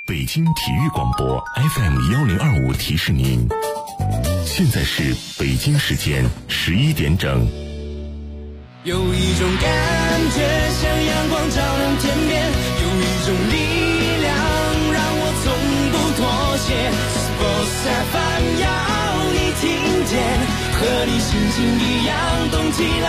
北京体育广播 FM1025提示您，现在是北京时间11点整。 有一种感觉像阳光照亮天边，有一种力量让我从不妥协。Sports FM 要你听见，和你心情一样动起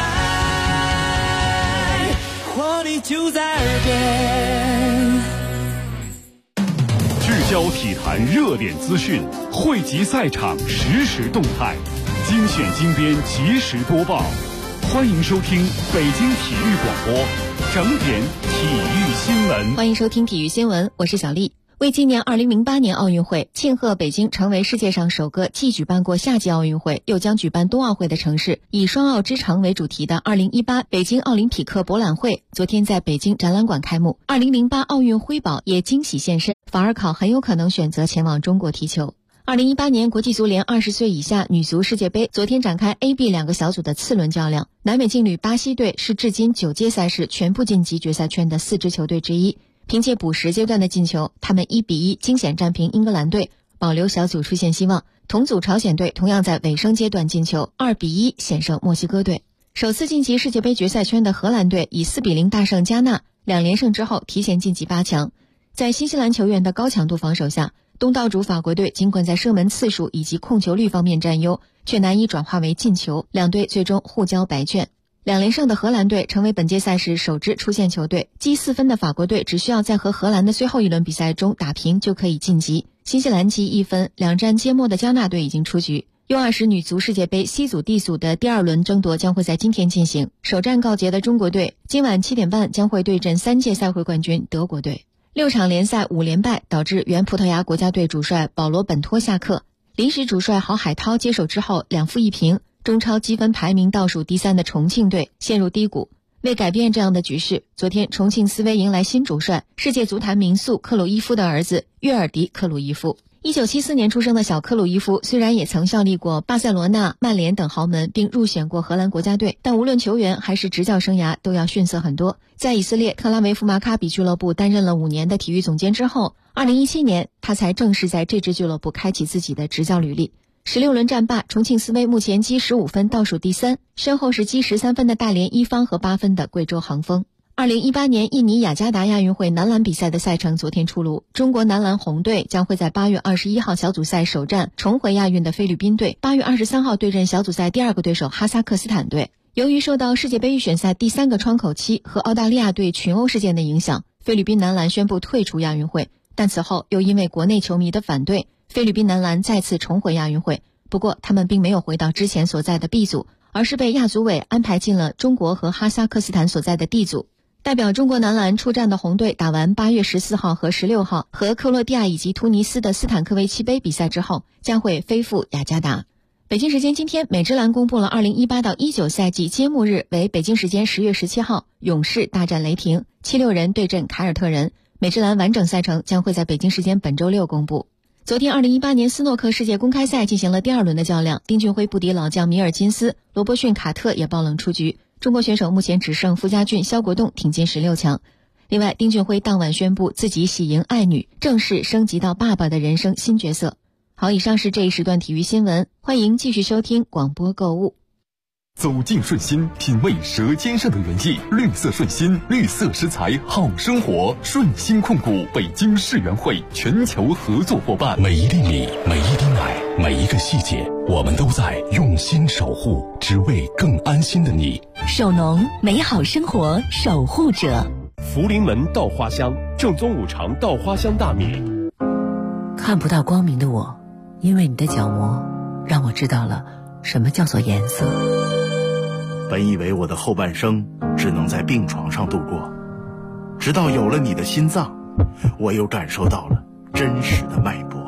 来，活力就在耳边。 聚焦体坛热点资讯，汇集赛场实时动态，精选精编及时播报。欢迎收听北京体育广播整点体育新闻。 欢迎收听体育新闻，我是小丽。为纪念2008年奥运会，庆贺北京成为世界上首个既举办过夏季奥运会又将举办冬奥会的城市，以双奥之城为主题的2018北京奥林匹克博览会昨天在北京展览馆开幕。2008奥运徽宝也惊喜现身，法尔考很有可能选择前往中国踢球。2018年国际足联20岁以下女足世界杯昨天展开 A、B 两个小组的次轮较量，南美劲旅巴西队是至今9届赛事全部晋级决赛圈的4支球队之一。凭借补时阶段的进球，他们1-1惊险战平英格兰队，保留小组出线希望。同组朝鲜队同样在尾声阶段进球，2-1险胜墨西哥队。首次晋级世界杯决赛圈的荷兰队以4-0大胜加纳，2连胜之后提前晋级8强。在新西兰球员的高强度防守下，东道主法国队尽管在射门次数以及控球率方面占优，却难以转化为进球，两队最终互交白卷。2连胜的荷兰队成为本届赛事首支出线球队，积4分的法国队只需要在和荷兰的最后一轮比赛中打平就可以晋级。新西兰积1分，2战皆末的加纳队已经出局。U20女足世界杯 C 组 D 组的第2轮争夺将会在今天进行，首战告捷的中国队今晚7点半将会对阵3届赛会冠军德国队。6场联赛5连败导致原葡萄牙国家队主帅保罗本托下课，临时主帅郝海涛接手之后2负1平，中超积分排名倒数第3的重庆队陷入低谷。为改变这样的局势，昨天重庆斯威迎来新主帅，世界足坛名宿克鲁伊夫的儿子约尔迪·克鲁伊夫。1974年出生的小克鲁伊夫虽然也曾效力过巴塞罗那、曼联等豪门，并入选过荷兰国家队，但无论球员还是执教生涯都要逊色很多。在以色列特拉维夫马卡比俱乐部担任了5年的体育总监之后，2017年他才正式在这支俱乐部开启自己的执教履历。16轮战罢，重庆斯威目前积15分倒数第3，身后是积13分的大连一方和8分的贵州恒丰。2018年印尼雅加达亚运会男篮比赛的赛程昨天出炉，中国男篮红队将会在8月21号小组赛首战重回亚运的菲律宾队，8月23号对阵小组赛第2个对手哈萨克斯坦队。由于受到世界杯预选赛第3个窗口期和澳大利亚队群殴事件的影响，菲律宾男篮宣布退出亚运会，但此后又因为国内球迷的反对，菲律宾男篮再次重回亚运会。不过他们并没有回到之前所在的 B 组，而是被亚组委安排进了中国和哈萨克斯坦所在的 D 组。代表中国男篮出战的红队打完8月14号和16号和克罗地亚以及突尼斯的斯坦科维奇杯比赛之后，将会飞赴雅加达。北京时间今天，美职篮公布了2018到19赛季揭幕日为北京时间10月17号，勇士大战雷霆，76人对阵凯尔特人。美职篮完整赛程将会在北京时间本周6公布。昨天2018年斯诺克世界公开赛进行了第2轮的较量，丁俊晖不敌老将米尔金斯，罗伯逊卡特也爆冷出局。中国选手目前只剩傅家俊、肖国栋挺进16强。另外，丁俊晖当晚宣布自己喜迎爱女，正式升级到爸爸的人生新角色。好，以上是这一时段体育新闻，欢迎继续收听广播购物。 走进顺心，品味舌尖上的原意。绿色顺心，绿色食材好生活。顺心控股北京世园会全球合作伙伴。每一粒米，每一滴奶，每一个细节，我们都在用心守护，只为更安心的你。 首农，美好生活守护者。 福临门稻花香，正宗五常稻花香大米。 看不到光明的我，因为你的角膜，让我知道了什么叫做颜色。 本以为我的后半生只能在病床上度过，直到有了你的心脏，我又感受到了真实的脉搏。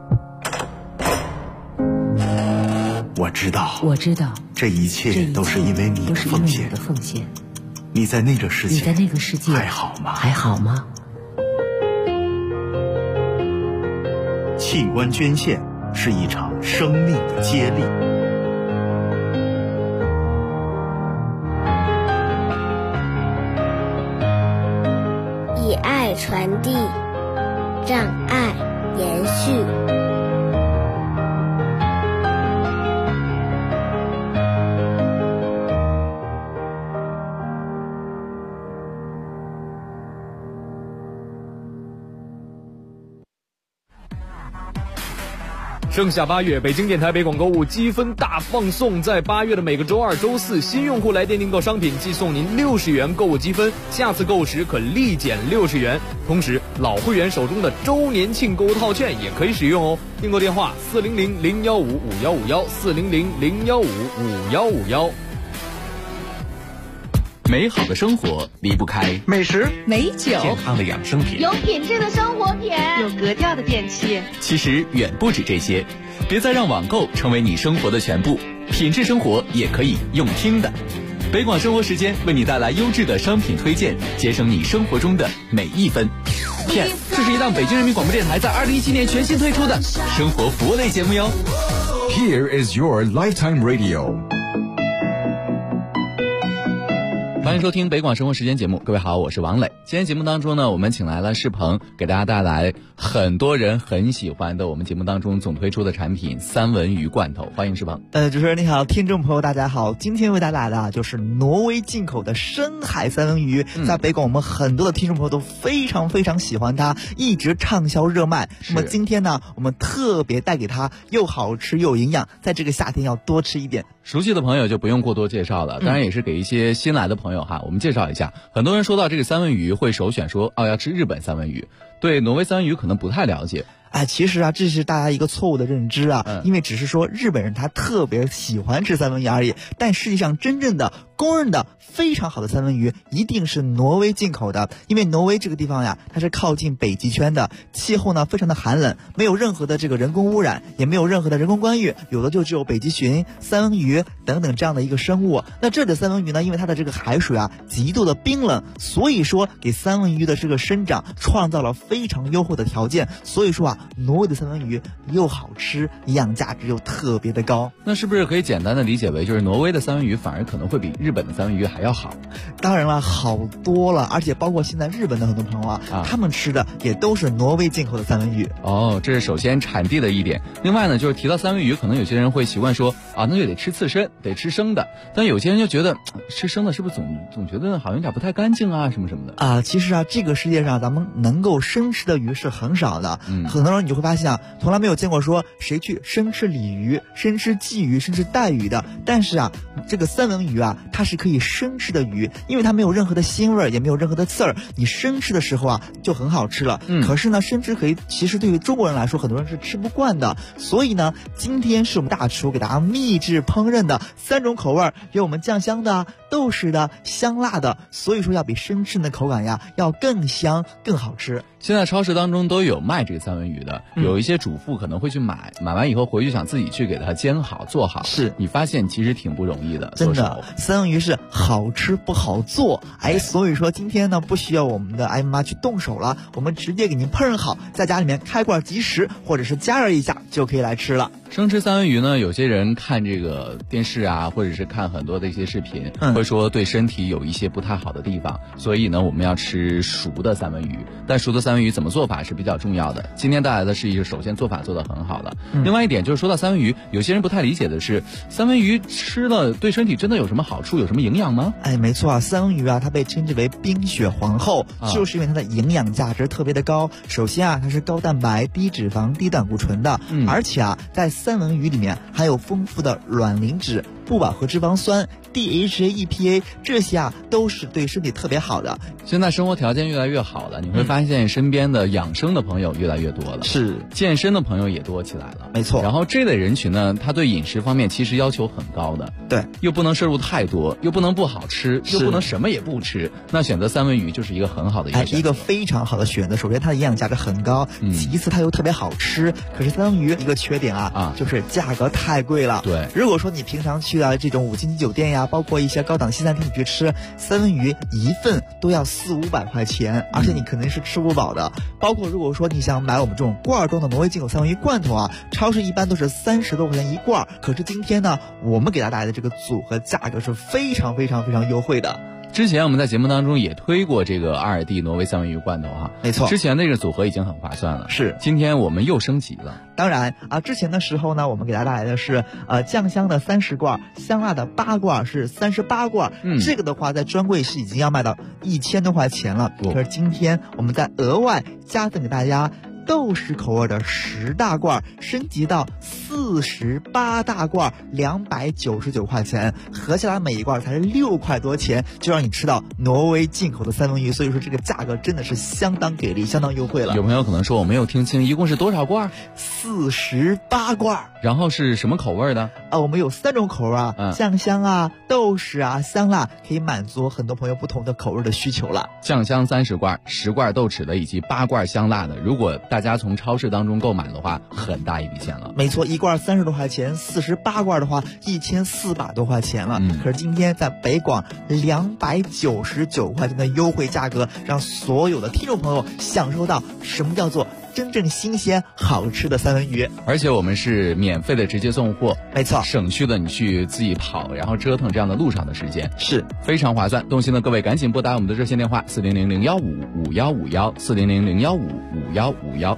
我知道，这一切都是因为你的奉献。你在那个世界还好吗？器官捐献是一场生命的接力。 以爱传递， 障碍延续。 盛夏8月，北京电台北广购物积分大放送，在8月的每个周二、周四，新用户来电订购商品即送您60元购物积分，下次购物时可立减60元。同时，老会员手中的周年庆购物套券也可以使用哦。订购电话400-015-5151，400-015-5151。 美好的生活离不开美食、 美酒、 健康的养生品， 有品质的生活品，有格调的电器。 其实远不止这些，别再让网购成为你生活的全部，品质生活也可以用听的。北广生活时间为你带来优质的商品推荐，节省你生活中的每一分。 Yes， 这是一档北京人民广播电台在2017年全新推出的生活服务类节目哟。 Here is your lifetime radio。 欢迎收听北广生活时间节目，各位好，我是王磊。今天节目当中呢，我们请来了世鹏，给大家带来很多人很喜欢的我们节目当中总推出的产品三文鱼罐头。欢迎世鹏。 主持人你好，听众朋友大家好，今天为大家带来的就是挪威进口的深海三文鱼，在北广我们很多的听众朋友都非常非常喜欢它，一直畅销热卖。那么今天呢，我们特别带给它又好吃又有营养，在这个夏天要多吃一点。 熟悉的朋友就不用过多介绍了，当然也是给一些新来的朋友我们介绍一下。很多人说到这个三文鱼会首选说要吃日本三文鱼，对挪威三文鱼可能不太了解。 其实这是大家一个错误的认知因为只是说日本人他特别喜欢吃三文鱼而已，但实际上真正的公认的非常好的三文鱼一定是挪威进口的。因为挪威这个地方它是靠近北极圈的，气候呢非常的寒冷，没有任何的这个人工污染，也没有任何的人工干预，有的就只有北极熊、三文鱼等等这样的一个生物。那这里的三文鱼呢，因为它的这个海水极度的冰冷，所以说给三文鱼的这个生长创造了非常优厚的条件，所以说挪威的三文鱼又好吃，营养价值又特别的高。 那是不是可以简单的理解为，就是挪威的三文鱼反而可能会比日本的三文鱼还要好？ 当然了，好多了，而且包括现在日本的很多朋友他们吃的也都是挪威进口的三文鱼。 这是首先产地的一点。另外呢，就是提到三文鱼，可能有些人会习惯说那就得吃刺身，得吃生的。但有些人就觉得吃生的是不是总觉得好像有点不太干净什么什么的其实这个世界上咱们能够生吃的鱼是很少的。很多人你就会发现从来没有见过说谁去生吃鲤鱼、生吃鲫鱼、生吃带鱼的。但是这个三文鱼它是可以生吃的鱼，因为它没有任何的腥味，也没有任何的刺儿，你生吃的时候就很好吃了。可是呢，生吃其实对于中国人来说，很多人是吃不惯的。所以呢，今天是我们大厨给大家秘制烹饪的3种口味，有我们酱香的、豆豉的、香辣的，所以说要比生吃的口感要更香更好吃。 现在超市当中都有卖这个三文鱼的，有一些主妇可能会去买完以后回去想自己去给它煎好做好。 是， 你发现其实挺不容易的， 真的。三文鱼是好吃不好做，所以说今天呢不需要我们的艾妈去动手了，我们直接给您烹饪好，在家里面开罐即食，或者是加热一下就可以来吃了。 生吃三文鱼呢，有些人看这个电视或者是看很多的一些视频，会说对身体有一些不太好的地方，所以呢我们要吃熟的三文鱼。但熟的三文鱼怎么做法是比较重要的。今天带来的是一个首先做法做得很好的。另外一点就是说到三文鱼，有些人不太理解的是，三文鱼吃了对身体真的有什么好处，有什么营养吗？ 没错三文鱼它被称之为冰雪皇后，就是因为它的营养价值特别的高。首先它是高蛋白、低脂肪、低胆固醇的，而且在三文鱼里面含有丰富的卵磷脂、不饱和脂肪酸、DHA、EPA， 这些都是对身体特别好的。 现在生活条件越来越好了，你会发现身边的养生的朋友越来越多了， 是健身的朋友也多起来了， 没错。 然后这类人群呢，他对饮食方面其实要求很高的， 对， 又不能摄入太多，又不能不好吃，又不能什么也不吃，那选择三文鱼就是一个很好的一个非常好的选择。首先它的营养价值很高，其次它又特别好吃。可是三文鱼一个缺点就是价格太贵了。 对， 如果说你平常去这种5星级酒店包括一些高档西餐厅去吃三文鱼，一份都要400-500块钱，而且你肯定是吃不饱的。包括如果说你想买我们这种罐装的挪威进口三文鱼罐头超市一般都是30多块钱一罐。可是今天呢，我们给大家带来的这个组合价格是非常非常非常优惠的。 之前我们在节目当中也推过这个阿尔蒂挪威三文鱼罐头哈， 没错， 之前那个组合已经很划算了， 是， 今天我们又升级了。 当然啊，之前的时候呢，我们给大家带来的是酱香的30罐，香辣的8罐是38罐，这个的话在专柜是已经要卖到1000多块钱了。可是今天我们再额外加赠给大家豆豉口味的10大罐，升级到48大罐，299块钱，合下来每一罐才是6块多钱，就让你吃到挪威进口的三文鱼。所以说这个价格真的是相当给力，相当优惠了。 有朋友可能说我没有听清，一共是多少罐 ？48罐。 然后是什么口味的？ 我们有3种口味啊，酱香啊、豆豉啊、香辣，可以满足很多朋友不同的口味的需求了。 酱香30罐，10罐豆豉的，以及8罐香辣的。如果大家从超市当中购买的话，很大一笔钱了。 没错，一罐30多块钱，48罐的话1400多块钱了。可是今天在北广299块钱的优惠价格，让所有的听众朋友享受到什么叫做真正新鲜好吃的三文鱼。 而且我们是免费的直接送货， 没错， 省去了你去自己跑然后折腾这样的路上的时间， 是非常划算。动心的各位赶紧拨打我们的热线电话400-015-5151，400-015-5151。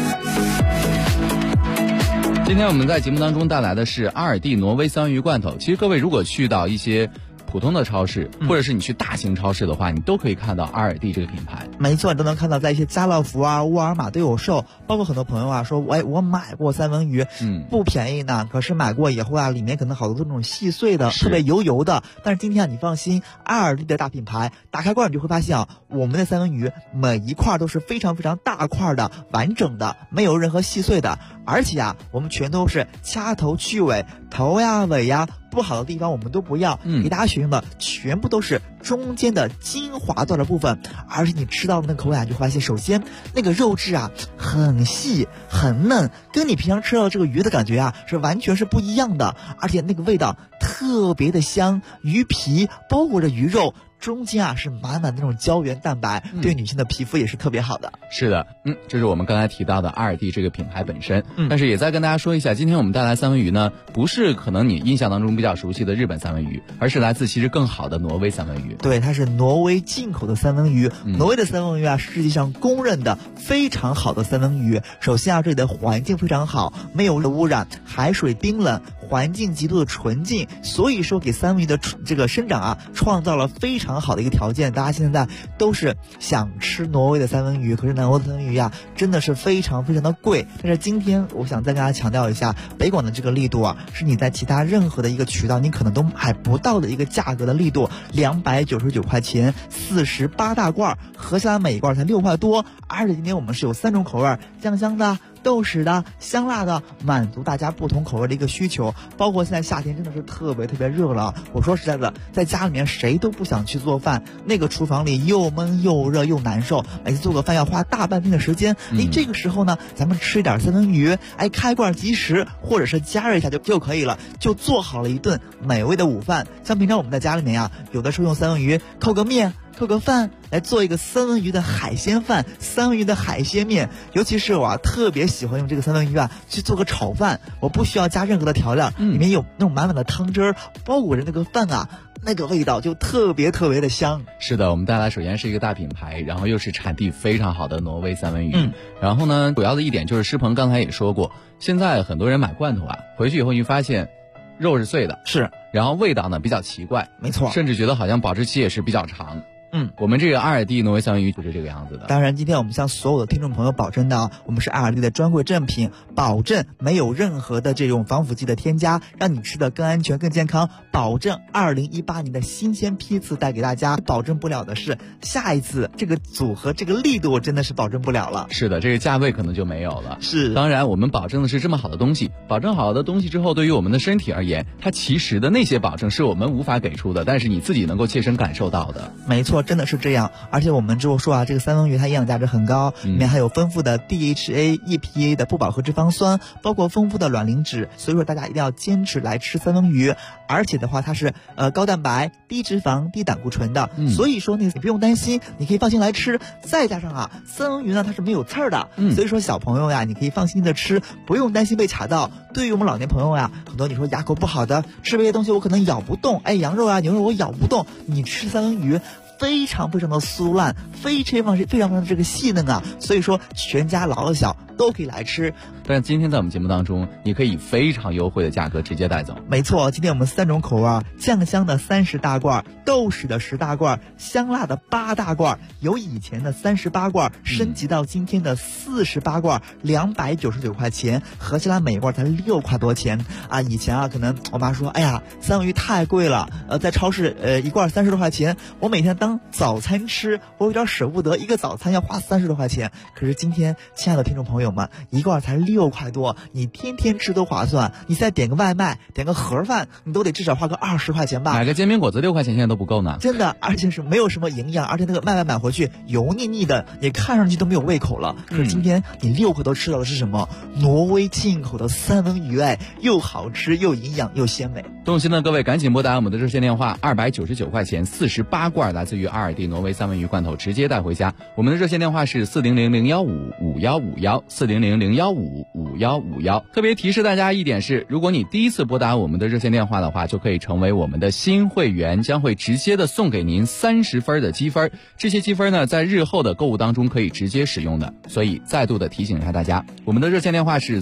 今天我们在节目当中带来的是阿尔蒂挪威三文鱼罐头。其实各位如果去到一些普通的超市，或者是你去大型超市的话，你都可以看到阿尔蒂这个品牌。 没错，你都能看到在一些家乐福啊、沃尔玛都有售。包括很多朋友啊说，我买过三文鱼，不便宜呢，可是买过以后啊，里面可能好多都是那种细碎的，特别油油的。但是今天啊，你放心，阿尔蒂的大品牌，打开罐你就会发现啊，我们的三文鱼每一块都是非常非常大块的、完整的，没有任何细碎的。而且啊，我们全都是掐头去尾，头呀尾呀不好的地方我们都不要，给大家选用的全部都是中间的精华段的部分。而且你吃到的那个口感就会发现，首先那个肉质啊很细很嫩，跟你平常吃到的这个鱼的感觉啊是完全是不一样的。而且那个味道特别的香，鱼皮包裹着鱼肉，中间啊是满满的那种胶原蛋白，对女性的皮肤也是特别好的。 是的，这是我们刚才提到的阿尔蒂这个品牌本身。但是也再跟大家说一下，今天我们带来三文鱼呢，不是可能你印象当中比较熟悉的日本三文鱼，而是来自其实更好的挪威三文鱼。 对，它是挪威进口的三文鱼。挪威的三文鱼啊，是世界上公认的非常好的三文鱼。首先啊，这里的环境非常好，没有污染，海水冰冷，环境极度的纯净，所以说给三文鱼的这个生长啊，创造了非常好的一个条件。大家现在都是想吃挪威的三文鱼，可是挪威的三文鱼啊，真的是非常非常的贵。但是今天我想再跟大家强调一下，北广的这个力度啊，是你在其他任何的一个渠道你可能都买不到的一个价格的力度，299块钱，48大罐，合下来每一罐才6块多。而且今天我们是有3种口味，酱香的、豆豉的、香辣的，满足大家不同口味的一个需求。包括现在夏天真的是特别特别热了，我说实在的，在家里面谁都不想去做饭，那个厨房里又闷又热又难受，每次做个饭要花大半天的时间。这个时候呢，咱们吃一点三文鱼，开罐即食，或者是加热一下就可以了，就做好了一顿美味的午饭。像平常我们在家里面啊，有的时候用三文鱼扣个面、扣个饭，来做一个三文鱼的海鲜饭、三文鱼的海鲜面。尤其是我啊，特别喜欢用这个三文鱼啊去做个炒饭，我不需要加任何的调料，里面有那种满满的汤汁儿包裹着那个饭啊，那个味道就特别特别的香。 是的，我们带来首先是一个大品牌，然后又是产地非常好的挪威三文鱼。然后呢，主要的一点就是施鹏刚才也说过，现在很多人买罐头啊，回去以后你发现肉是碎的， 是， 然后味道呢比较奇怪， 没错， 甚至觉得好像保质期也是比较长。我们这个阿尔蒂挪威三文鱼就是这个样子的。 当然今天我们向所有的听众朋友保证的啊，我们是阿尔蒂的专柜正品，保证没有任何的这种防腐剂的添加，让你吃的更安全更健康，保证2018年的新鲜批次带给大家。保证不了的是下一次这个组合这个力度真的是保证不了了。 是的，这个价位可能就没有了。 是， 当然我们保证的是这么好的东西，保证好的东西之后，对于我们的身体而言，它其实的那些保证是我们无法给出的，但是你自己能够切身感受到的。 没错， 错，真的是这样。而且我们之后说啊，这个三文鱼它营养价值很高，里面含有丰富的 DHA、EPA 的不饱和脂肪酸，包括丰富的卵磷脂，所以说大家一定要坚持来吃三文鱼。而且的话，它是高蛋白、低脂肪、低胆固醇的，所以说你不用担心，你可以放心来吃。再加上啊，三文鱼呢它是没有刺儿的，所以说小朋友呀，你可以放心的吃，不用担心被卡到。对于我们老年朋友呀，很多你说牙口不好的，吃这些东西我可能咬不动，羊肉啊、牛肉我咬不动，你吃三文鱼非常非常的酥烂，非常的这个细嫩啊，所以说全家老小都可以来吃。 但今天在我们节目当中，你可以非常优惠的价格直接带走。 没错，今天我们3种口味，酱香的30大罐，豆豉的10大罐，香辣的8大罐，由以前的38罐升级到今天的48罐，299块钱，合起来每罐才6块多钱啊！以前啊，可能我妈说，哎呀，三文鱼太贵了，在超市一罐30多块钱，我每天当早餐吃，我有点舍不得，一个早餐要花30多块钱。可是今天，亲爱的听众朋友们，一罐才6块多，你天天吃都划算。你再点个外卖，点个盒饭，你都得至少花个20块钱吧。 买个煎饼果子6块钱现在都不够呢。 真的，而且是没有什么营养，而且那个外卖买回去油腻腻的，你看上去都没有胃口了。可是今天你6块多吃到的是什么？挪威进口的三文鱼，又好吃又营养又鲜美。 动心的各位赶紧拨打我们的热线电话，299块钱48罐，来自于阿尔蒂挪威三文鱼罐头，直接带回家。我们的热线电话是400-015-5151，400-015-5151。特别提示大家一点是，如果你第一次拨打我们的热线电话的话，就可以成为我们的新会员，将会直接的送给您30分的积分。这些积分呢，在日后的购物当中可以直接使用的。所以再度的提醒一下大家，我们的热线电话是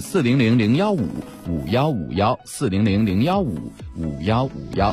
400-015-5151，400-015-5151。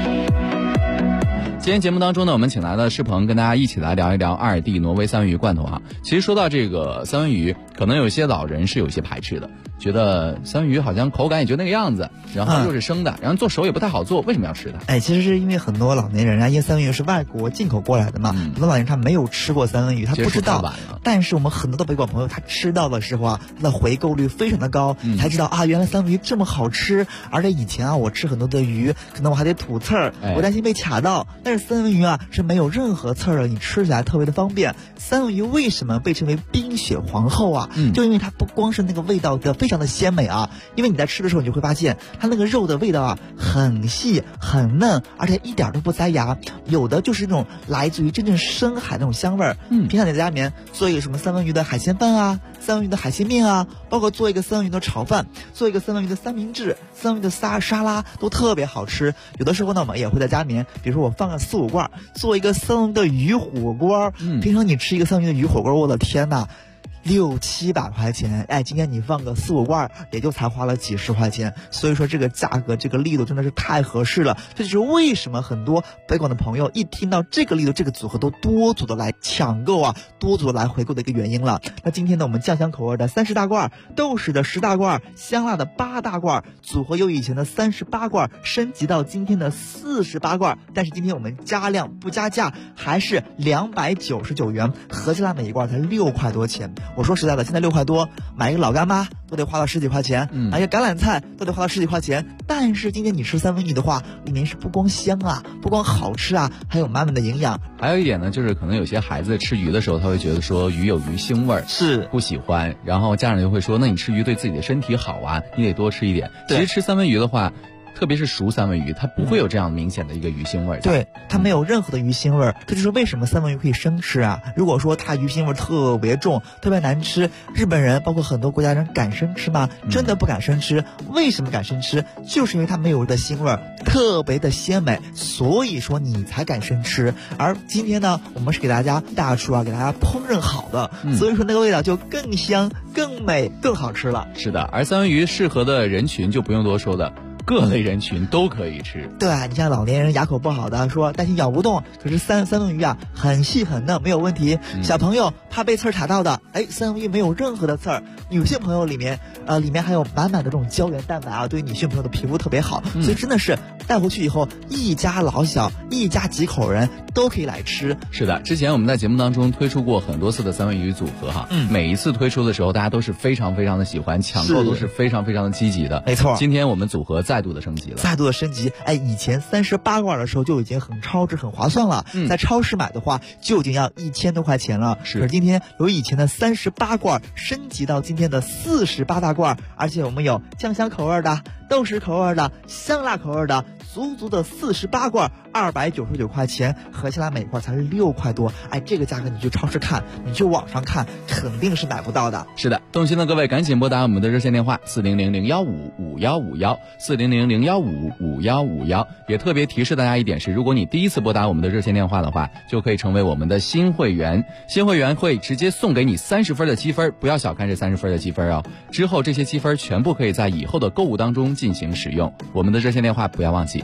今天节目当中呢，我们请来了世鹏，跟大家一起来聊一聊阿尔蒂挪威三文鱼罐头啊。其实说到这个三文鱼，可能有些老人是有些排斥的，觉得三文鱼好像口感也就那个样子，然后又是生的，然后做熟也不太好做，为什么要吃它？ 其实是因为很多老年人啊，因为三文鱼是外国进口过来的嘛，很多老年人他没有吃过三文鱼，他不知道。但是我们很多的北广朋友，他吃到的时候啊，他的回购率非常的高，才知道啊，原来三文鱼这么好吃。而且以前啊，我吃很多的鱼，可能我还得吐刺儿，我担心被卡到。但是三文鱼啊是没有任何刺儿的，你吃起来特别的方便。三文鱼为什么被称为冰雪皇后啊？就因为它不光是那个味道的非常的鲜美啊，因为你在吃的时候你就会发现它那个肉的味道啊很细很嫩，而且一点都不塞牙，有的就是那种来自于真正深海那种香味儿。平常你在家里面做一个什么三文鱼的海鲜饭啊，三文鱼的海鲜面啊，包括做一个三文鱼的炒饭，做一个三文鱼的三明治，三文鱼的沙拉都特别好吃。有的时候呢，我们也会在家里面，比如说我放个4、5罐，做一个三文鱼的鱼火锅。平常你吃一个三文鱼的鱼火锅，我的天哪，600、700块钱，今天你放个4、5罐，也就才花了几十块钱。所以说这个价格这个力度真的是太合适了。这就是为什么很多北广的朋友一听到这个力度这个组合都多组的来抢购啊，多组的来回购的一个原因了。那今天呢，我们酱香口味的30大罐，豆豉的10大罐，香辣的8大罐，组合由以前的38罐升级到今天的48罐，但是今天我们加量不加价，还是299元，合起来每一罐才6块多钱。我说实在的，现在6块多买一个老干妈都得花到10几块钱，买一个橄榄菜都得花到10几块钱。但是今天你吃三文鱼的话，里面是不光香啊，不光好吃啊，还有满满的营养。 还有一点呢，就是可能有些孩子吃鱼的时候，他会觉得说鱼有鱼腥味儿， 是不喜欢，然后家长就会说，那你吃鱼对自己的身体好啊，你得多吃一点。其实吃三文鱼的话，特别是熟三文鱼，它不会有这样明显的一个鱼腥味儿。 对，它没有任何的鱼腥味儿。这就是为什么三文鱼可以生吃啊。如果说它鱼腥味特别重，特别难吃，日本人包括很多国家人敢生吃吗？真的不敢生吃。为什么敢生吃？就是因为它没有的腥味儿，特别的鲜美，所以说你才敢生吃。而今天呢，我们是给大家大厨啊，给大家烹饪好的，所以说那个味道就更香、更美、更好吃了。 是的，而三文鱼适合的人群就不用多说了。各类人群都可以吃。 对啊，你像老年人牙口不好的，说担心咬不动，可是三文鱼啊很细很嫩，没有问题。小朋友怕被刺儿卡到的，三文鱼没有任何的刺儿。女性朋友里面还有满满的这种胶原蛋白啊，对于女性朋友的皮肤特别好，所以真的是带回去以后，一家老小、一家几口人都可以来吃。 是的，之前我们在节目当中推出过很多次的三文鱼组合哈，每一次推出的时候，大家都是非常非常的喜欢，抢购都是非常非常的积极的。 没错， 今天我们组合再度的升级了， 以前38罐的时候就已经很超值、很划算了，在超市买的话就已经要1000多块钱了。可是今天由以前的38罐升级到今天的48大罐，而且我们有酱香口味的、豆豉口味的、香辣口味的，足的48罐，299块钱，合起来每罐才是6块多。这个价格你去超市看，你去网上看，肯定是买不到的。 是的，动心的各位赶紧拨打我们的热线电话400-015-5151，400-015-5151。也特别提示大家一点是，如果你第一次拨打我们的热线电话的话，就可以成为我们的新会员，新会员会直接送给你30分的积分，不要小看这30分的积分哦。之后这些积分全部可以在以后的购物当中进行使用。我们的热线电话不要忘记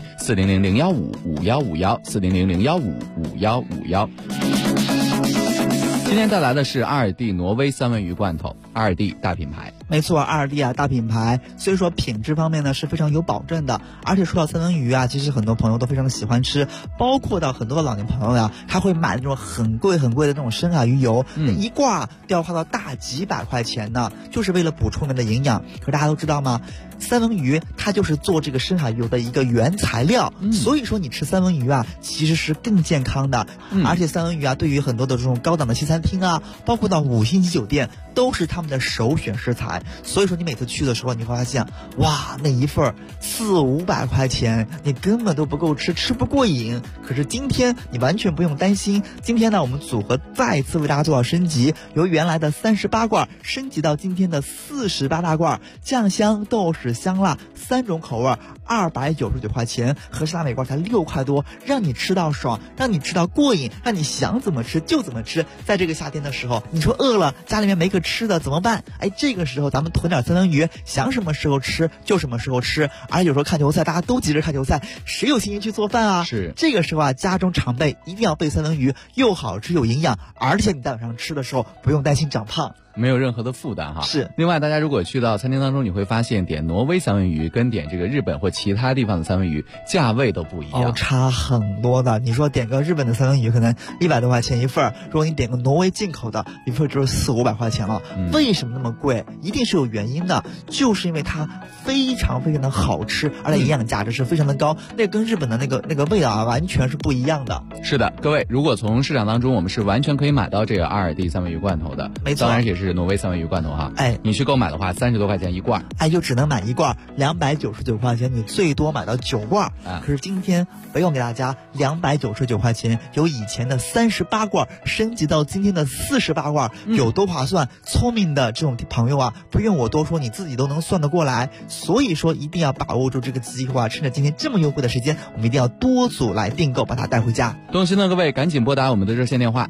400-015-5151，400-015-5151。今天带来的是阿尔蒂挪威三文鱼罐头，阿尔蒂大品牌。 没错，阿尔蒂大品牌，所以说品质方面呢是非常有保证的。而且说到三文鱼其实很多朋友都非常的喜欢吃，包括到很多的老年朋友他会买那种很贵的那种深海鱼油，一罐都要花到大几百块钱呢，就是为了补充人的营养。可是大家都知道吗？三文鱼它就是做这个深海鱼油的一个原材料，所以说你吃三文鱼其实是更健康的。而且三文鱼对于很多的这种高档的西餐厅包括到5星级酒店都是他们的首选食材。所以说你每次去的时候，你会发现哇，那一份400-500块钱你根本都不够吃不过瘾。可是今天你完全不用担心，今天呢我们组合再次为大家做到升级，由原来的38罐升级到今天的48大罐，酱香、豆豉、香辣3种口味，299块钱，合起来每罐才6块多，让你吃到爽，让你吃到过瘾，让你想怎么吃就怎么吃。在这个夏天的时候，你说饿了，家里面没个吃的怎么办？这个时候咱们囤点三文鱼，想什么时候吃就什么时候吃。而且有时候看球赛，大家都急着看球赛，谁有心情去做饭是这个时候家中常备，一定要备三文鱼，又好吃又营养，而且你在晚上吃的时候不用担心长胖。 没有任何的负担哈。 是。 另外，大家如果去到餐厅当中，你会发现点挪威三文鱼跟点这个日本或其他地方的三文鱼价位都不一样， 差很多的。你说点个日本的三文鱼可能100多块钱一份，如果你点个挪威进口的，一份就是400-500块钱了。为什么那么贵？一定是有原因的，就是因为它非常非常的好吃，而且营养价值是非常的高，那跟日本的那个味道完全是不一样的。 是的，各位，如果从市场当中我们是完全可以买到这个阿尔蒂三文鱼罐头的， 没错， 当然也是挪威三文鱼罐头哈。你去购买的话30多块钱一罐， 就只能买一罐，299块钱，你最多买到9罐。可是今天不用给大家299块钱，由以前的38罐升级到今天的48罐，有多划算？聪明的这种朋友不用我多说，你自己都能算得过来。所以说一定要把握住这个机会，趁着今天这么优惠的时间，我们一定要多组来订购，把它带回家。 动心的各位赶紧拨打我们的热线电话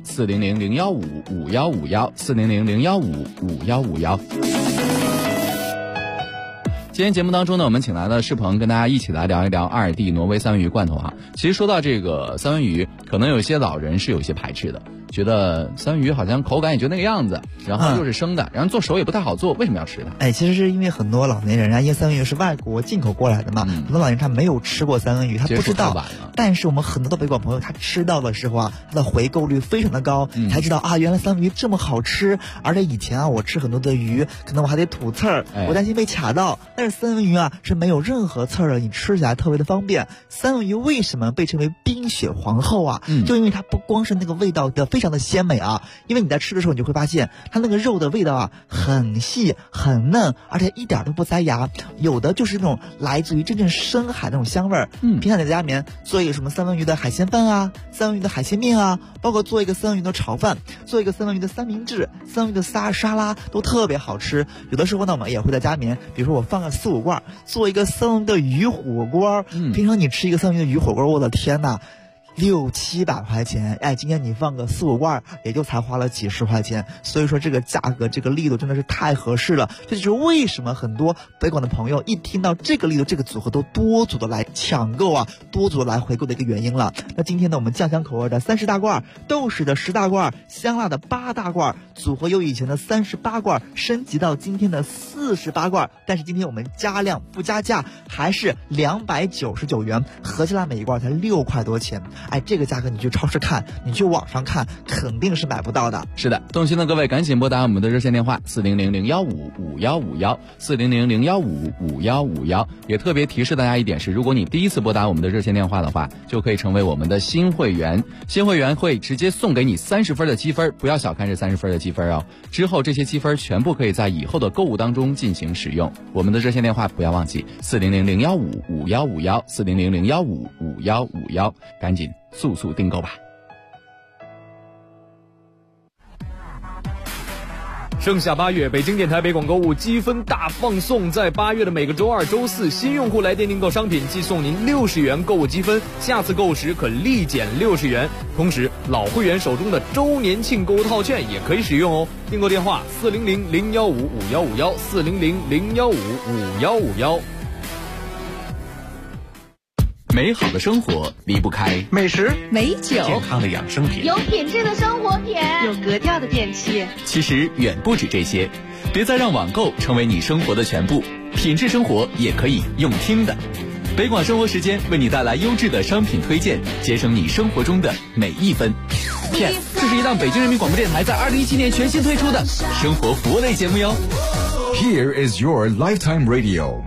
400-015-5151，400-015-5151。今天节目当中呢，我们请来了世鹏，跟大家一起来聊一聊阿尔蒂挪威三文鱼罐头哈。其实说到这个三文鱼，可能有些老人是有些排斥的，觉得三文鱼好像口感也就那个样子，然后又是生的，然后做熟也不太好做，为什么要吃它？ 其实是因为很多老年人因为三文鱼是外国进口过来的嘛，很多老年人他没有吃过三文鱼，他不知道。但是我们很多的北广朋友，他吃到的时候他的回购率非常的高，才知道原来三文鱼这么好吃。而且以前我吃很多的鱼，可能我还得吐刺儿，我担心被卡到。但是三文鱼是没有任何刺儿的，你吃起来特别的方便。三文鱼为什么被称为冰雪皇后就因为它不光是那个味道的非常的鲜美因为你在吃的时候，你就会发现它那个肉的味道很细很嫩，而且一点都不塞牙，有的就是那种来自于真正深海那种香味儿。平常在家里面做一个什么三文鱼的海鲜饭三文鱼的海鲜面包括做一个三文鱼的炒饭，做一个三文鱼的三明治，三文鱼的沙拉都特别好吃。有的时候呢，我们也会在家里面，比如说我放个4-5罐，做一个三文鱼的鱼火锅。平常你吃一个三文鱼的鱼火锅，我的天哪！ 600-700块钱，哎，今天你放个4-5罐，也就才花了几十块钱。所以说这个价格这个力度真的是太合适了，这就是为什么很多北广的朋友一听到这个力度这个组合都多组的来抢购啊，多组的来回购的一个原因了。那今天呢，我们酱香口味的30大罐，豆豉的10大罐，香辣的8大罐，组合由以前的38罐升级到今天的48罐，但是今天我们加量不加价，还是299元，合起来每一罐才6块多钱。哎，这个价格你去超市看，你去网上看，肯定是买不到的。 是的，动心的各位赶紧拨打我们的热线电话400-015-5151，400-015-5151。也特别提示大家一点是，如果你第一次拨打我们的热线电话的话，就可以成为我们的新会员，新会员会直接送给你30分的积分，不要小看这30分的积分哦。之后这些积分全部可以在以后的购物当中进行使用。我们的热线电话不要忘记400-015-5151，400-015-5151，赶紧速速订购吧。 盛夏8月，北京电台北广购物积分大放送，在8月的每个周二、周四，新用户来电订购商品，即送您60元购物积分，下次购时可立减60元。同时，老会员手中的周年庆购物套券也可以使用哦。订购电话400-015-5151，400-015-5151。 美好的生活离不开美食、 美酒、 健康的养生品， 有品质的生活品，有格调的电器。 其实远不止这些，别再让网购成为你生活的全部，品质生活也可以用听的。北广生活时间为你带来优质的商品推荐，节省你生活中的每一分。 PS， 这是一档北京人民广播电台在2017年全新推出的生活服务类节目哟。 Here is your lifetime radio。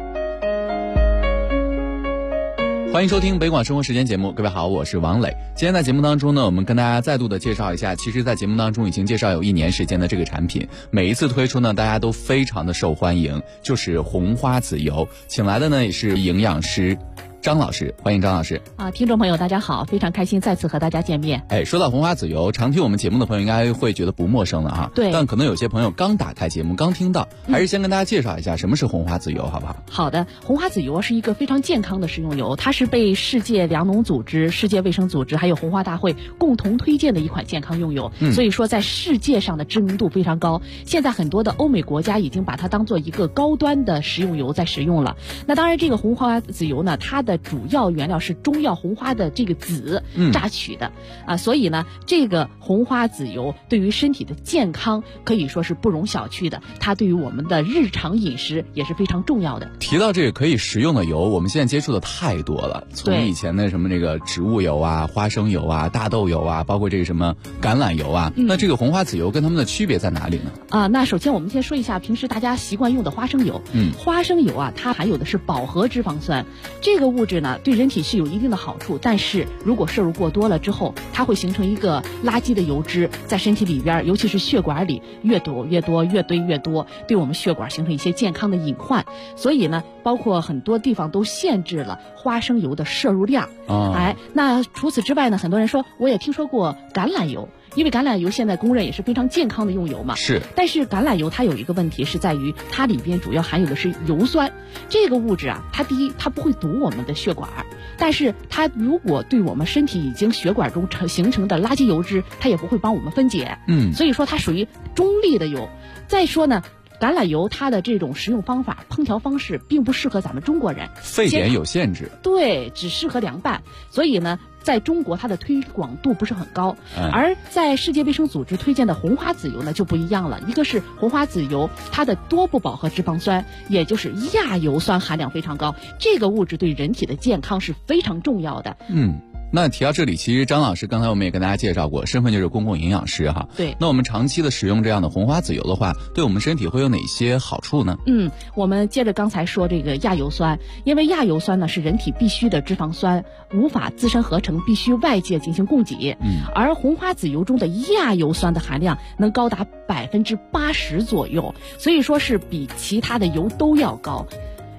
欢迎收听北广生活时间节目，各位好，我是王磊。今天在节目当中呢，我们跟大家再度的介绍一下，其实在节目当中已经介绍有1年时间的这个产品，每一次推出呢，大家都非常的受欢迎，就是红花籽油。请来的呢也是营养师张老师，欢迎张老师。 听众朋友大家好，非常开心再次和大家见面。 说到红花籽油，常听我们节目的朋友应该会觉得不陌生了哈。 对。 但可能有些朋友刚打开节目，刚听到，还是先跟大家介绍一下什么是红花籽油，好不好？ 好的，红花籽油是一个非常健康的食用油，它是被世界粮农组织、世界卫生组织还有红花大会共同推荐的一款健康用油，所以说在世界上的知名度非常高。现在很多的欧美国家已经把它当做一个高端的食用油在使用了。那当然，这个红花籽油呢，它的主要原料是中药红花的这个籽榨取的所以呢，这个红花籽油对于身体的健康可以说是不容小觑的，它对于我们的日常饮食也是非常重要的。 提到这个可以食用的油，我们现在接触的太多了，从以前的什么这个植物油啊、花生油啊、大豆油啊，包括这个什么橄榄油啊，那这个红花籽油跟它们的区别在哪里呢？ 那首先我们先说一下平时大家习惯用的花生油。花生油啊，它含有的是饱和脂肪酸，这个物质呢对人体是有一定的好处，但是如果摄入过多了之后，它会形成一个垃圾的油脂，在身体里边，尤其是血管里越堆越多，对我们血管形成一些健康的隐患。所以呢，包括很多地方都限制了花生油的摄入量。那除此之外呢，很多人说我也听说过橄榄油，因为橄榄油现在公认也是非常健康的用油嘛。 是。 但是橄榄油它有一个问题是在于它里边主要含有的是油酸，这个物质啊，它第一它不会堵我们的血管，但是它如果对我们身体已经血管中形成的垃圾油脂，它也不会帮我们分解。所以说它属于中立的油。再说呢，橄榄油它的这种食用方法、烹调方式并不适合咱们中国人， 沸点有限制。 对，只适合凉拌。所以呢，在中国它的推广度不是很高。而在世界卫生组织推荐的红花籽油呢就不一样了，一个是红花籽油它的多不饱和脂肪酸，也就是亚油酸含量非常高，这个物质对人体的健康是非常重要的。 那提到这里，其实张老师刚才我们也跟大家介绍过，身份就是公共营养师哈。 对。 那我们长期的使用这样的红花籽油的话，对我们身体会有哪些好处呢？ 我们接着刚才说这个亚油酸，因为亚油酸呢是人体必需的脂肪酸，无法自身合成，必须外界进行供给。而红花籽油中的亚油酸的含量能高达80%左右，所以说是比其他的油都要高。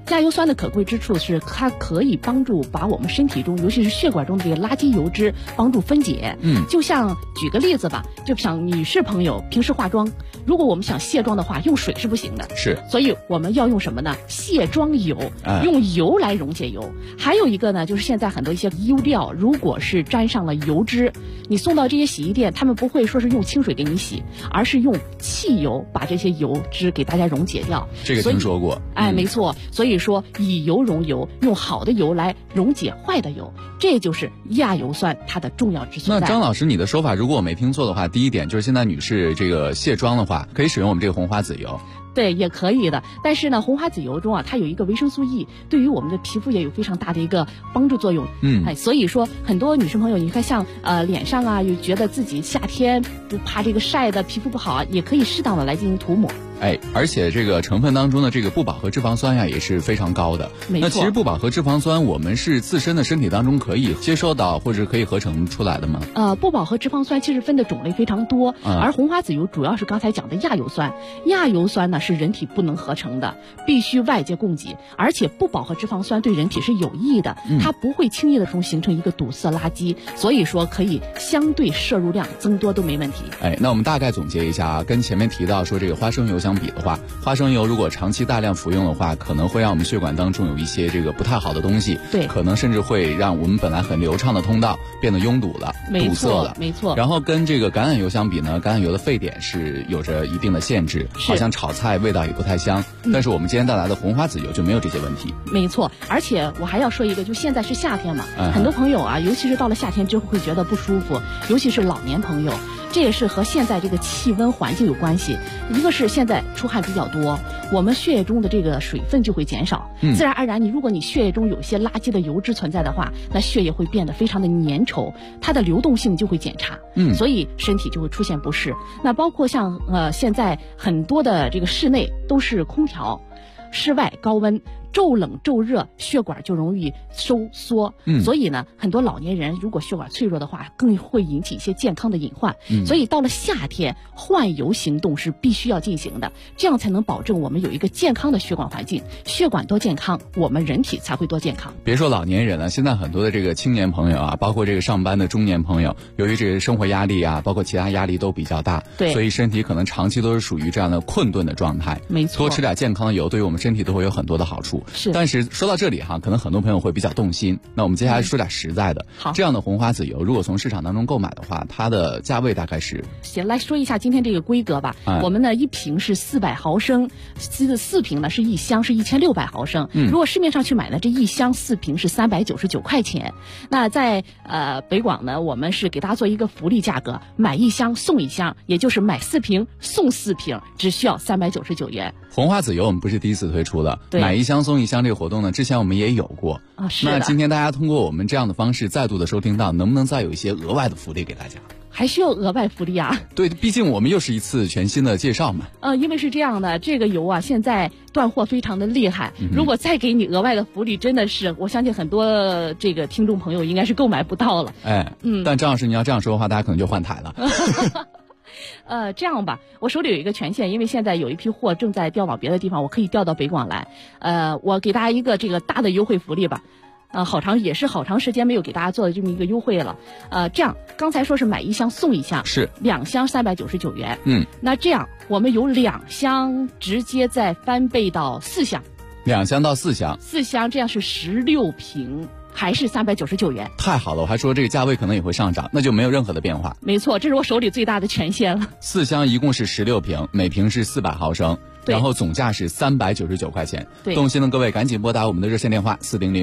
亚油酸的可贵之处是它可以帮助把我们身体中，尤其是血管中的这个垃圾油脂帮助分解。就像举个例子吧，就像女士朋友平时化妆，如果我们想卸妆的话，用水是不行的， 是， 所以我们要用什么呢？卸妆油，用油来溶解油。还有一个呢，就是现在很多一些油料，如果是沾上了油脂，你送到这些洗衣店，他们不会说是用清水给你洗，而是用汽油把这些油脂给大家溶解掉。 这个听说过。 没错，所以说以油溶油，用好的油来溶解坏的油，这就是亚油酸它的重要之所在。 那张老师，你的说法如果我没听错的话，第一点就是现在女士这个卸妆的话，可以使用我们这个红花籽油。 对，也可以的。但是呢，红花籽油中啊，它有一个维生素 E， 对于我们的皮肤也有非常大的一个帮助作用。所以说很多女生朋友，你看像脸上啊，又觉得自己夏天就怕这个晒的皮肤不好啊，也可以适当的来进行涂抹。 而且这个成分当中的这个不饱和脂肪酸呀也是非常高的。那其实不饱和脂肪酸我们是自身的身体当中可以接收到或者可以合成出来的吗？ 不饱和脂肪酸其实分的种类非常多，而红花籽油主要是刚才讲的亚油酸。亚油酸呢是人体不能合成的，必须外界供给，而且不饱和脂肪酸对人体是有益的，它不会轻易的形成一个堵塞垃圾，所以说可以相对摄入量增多都没问题。 那我们大概总结一下啊，跟前面提到说这个花生油相比的话，花生油如果长期大量服用的话，可能会让我们血管当中有一些这个不太好的东西， 对， 可能甚至会让我们本来很流畅的通道变得拥堵了，堵塞了， 没错。 然后跟这个橄榄油相比呢，橄榄油的沸点是有着一定的限制，好像炒菜味道也不太香。但是我们今天带来的红花籽油就没有这些问题。 没错，而且我还要说一个，就现在是夏天嘛，很多朋友啊，尤其是到了夏天之后会觉得不舒服，尤其是老年朋友。这也是和现在这个气温环境有关系，一个是现在出汗比较多，我们血液中的这个水分就会减少，自然而然如果你血液中有一些垃圾的油脂存在的话，那血液会变得非常的粘稠，它的流动性就会减差，所以身体就会出现不适。那包括像现在很多的这个室内都是空调，室外高温，骤冷骤热，血管就容易收缩，所以呢，很多老年人如果血管脆弱的话，更会引起一些健康的隐患。所以到了夏天，换油行动是必须要进行的，这样才能保证我们有一个健康的血管环境。血管多健康，我们人体才会多健康。 别说老年人了，现在很多的这个青年朋友啊，包括这个上班的中年朋友，由于这个生活压力啊，包括其他压力都比较大， 对， 所以身体可能长期都是属于这样的困顿的状态。 没错， 多吃点健康的油，对于我们身体都会有很多的好处。 是， 但是说到这里哈，可能很多朋友会比较动心。那我们接下来说点实在的。 好， 这样的红花籽油，如果从市场当中购买的话，它的价位大概是？ 行，来说一下今天这个规格吧。我们呢，一瓶是400毫升，4瓶呢是一箱是1600毫升。如果市面上去买呢，这一箱4瓶是399块钱。那在北广呢，我们是给大家做一个福利价格，买一箱送一箱，也就是买4瓶送4瓶，只需要399元。 红花籽油我们不是第一次推出的，买一箱送一箱这个活动呢，之前我们也有过啊。是的。 那今天大家通过我们这样的方式再度的收听到，能不能再有一些额外的福利给大家？ 还需要额外福利啊？ 对，毕竟我们又是一次全新的介绍嘛。 因为是这样的，这个油啊现在断货非常的厉害，如果再给你额外的福利，真的是我相信很多这个听众朋友应该是购买不到了。 但张老师你要这样说的话，大家可能就换台了。 这样吧，我手里有一个权限，因为现在有一批货正在调往别的地方，我可以调到北广来。我给大家一个这个大的优惠福利吧。好长时间没有给大家做的这么一个优惠了。这样刚才说是买一箱送一箱， 是 2箱399元。那这样我们有2箱直接再翻倍到4箱 ，2箱到4箱 ，4箱这样是16瓶。还是399元， 太好了！我还说这个价位可能也会上涨，那就没有任何的变化。 没错，这是我手里最大的权限了。 4箱一共是16瓶，每瓶是400毫升，然后总价是399块钱。 对， 动心的各位赶紧拨打我们的热线电话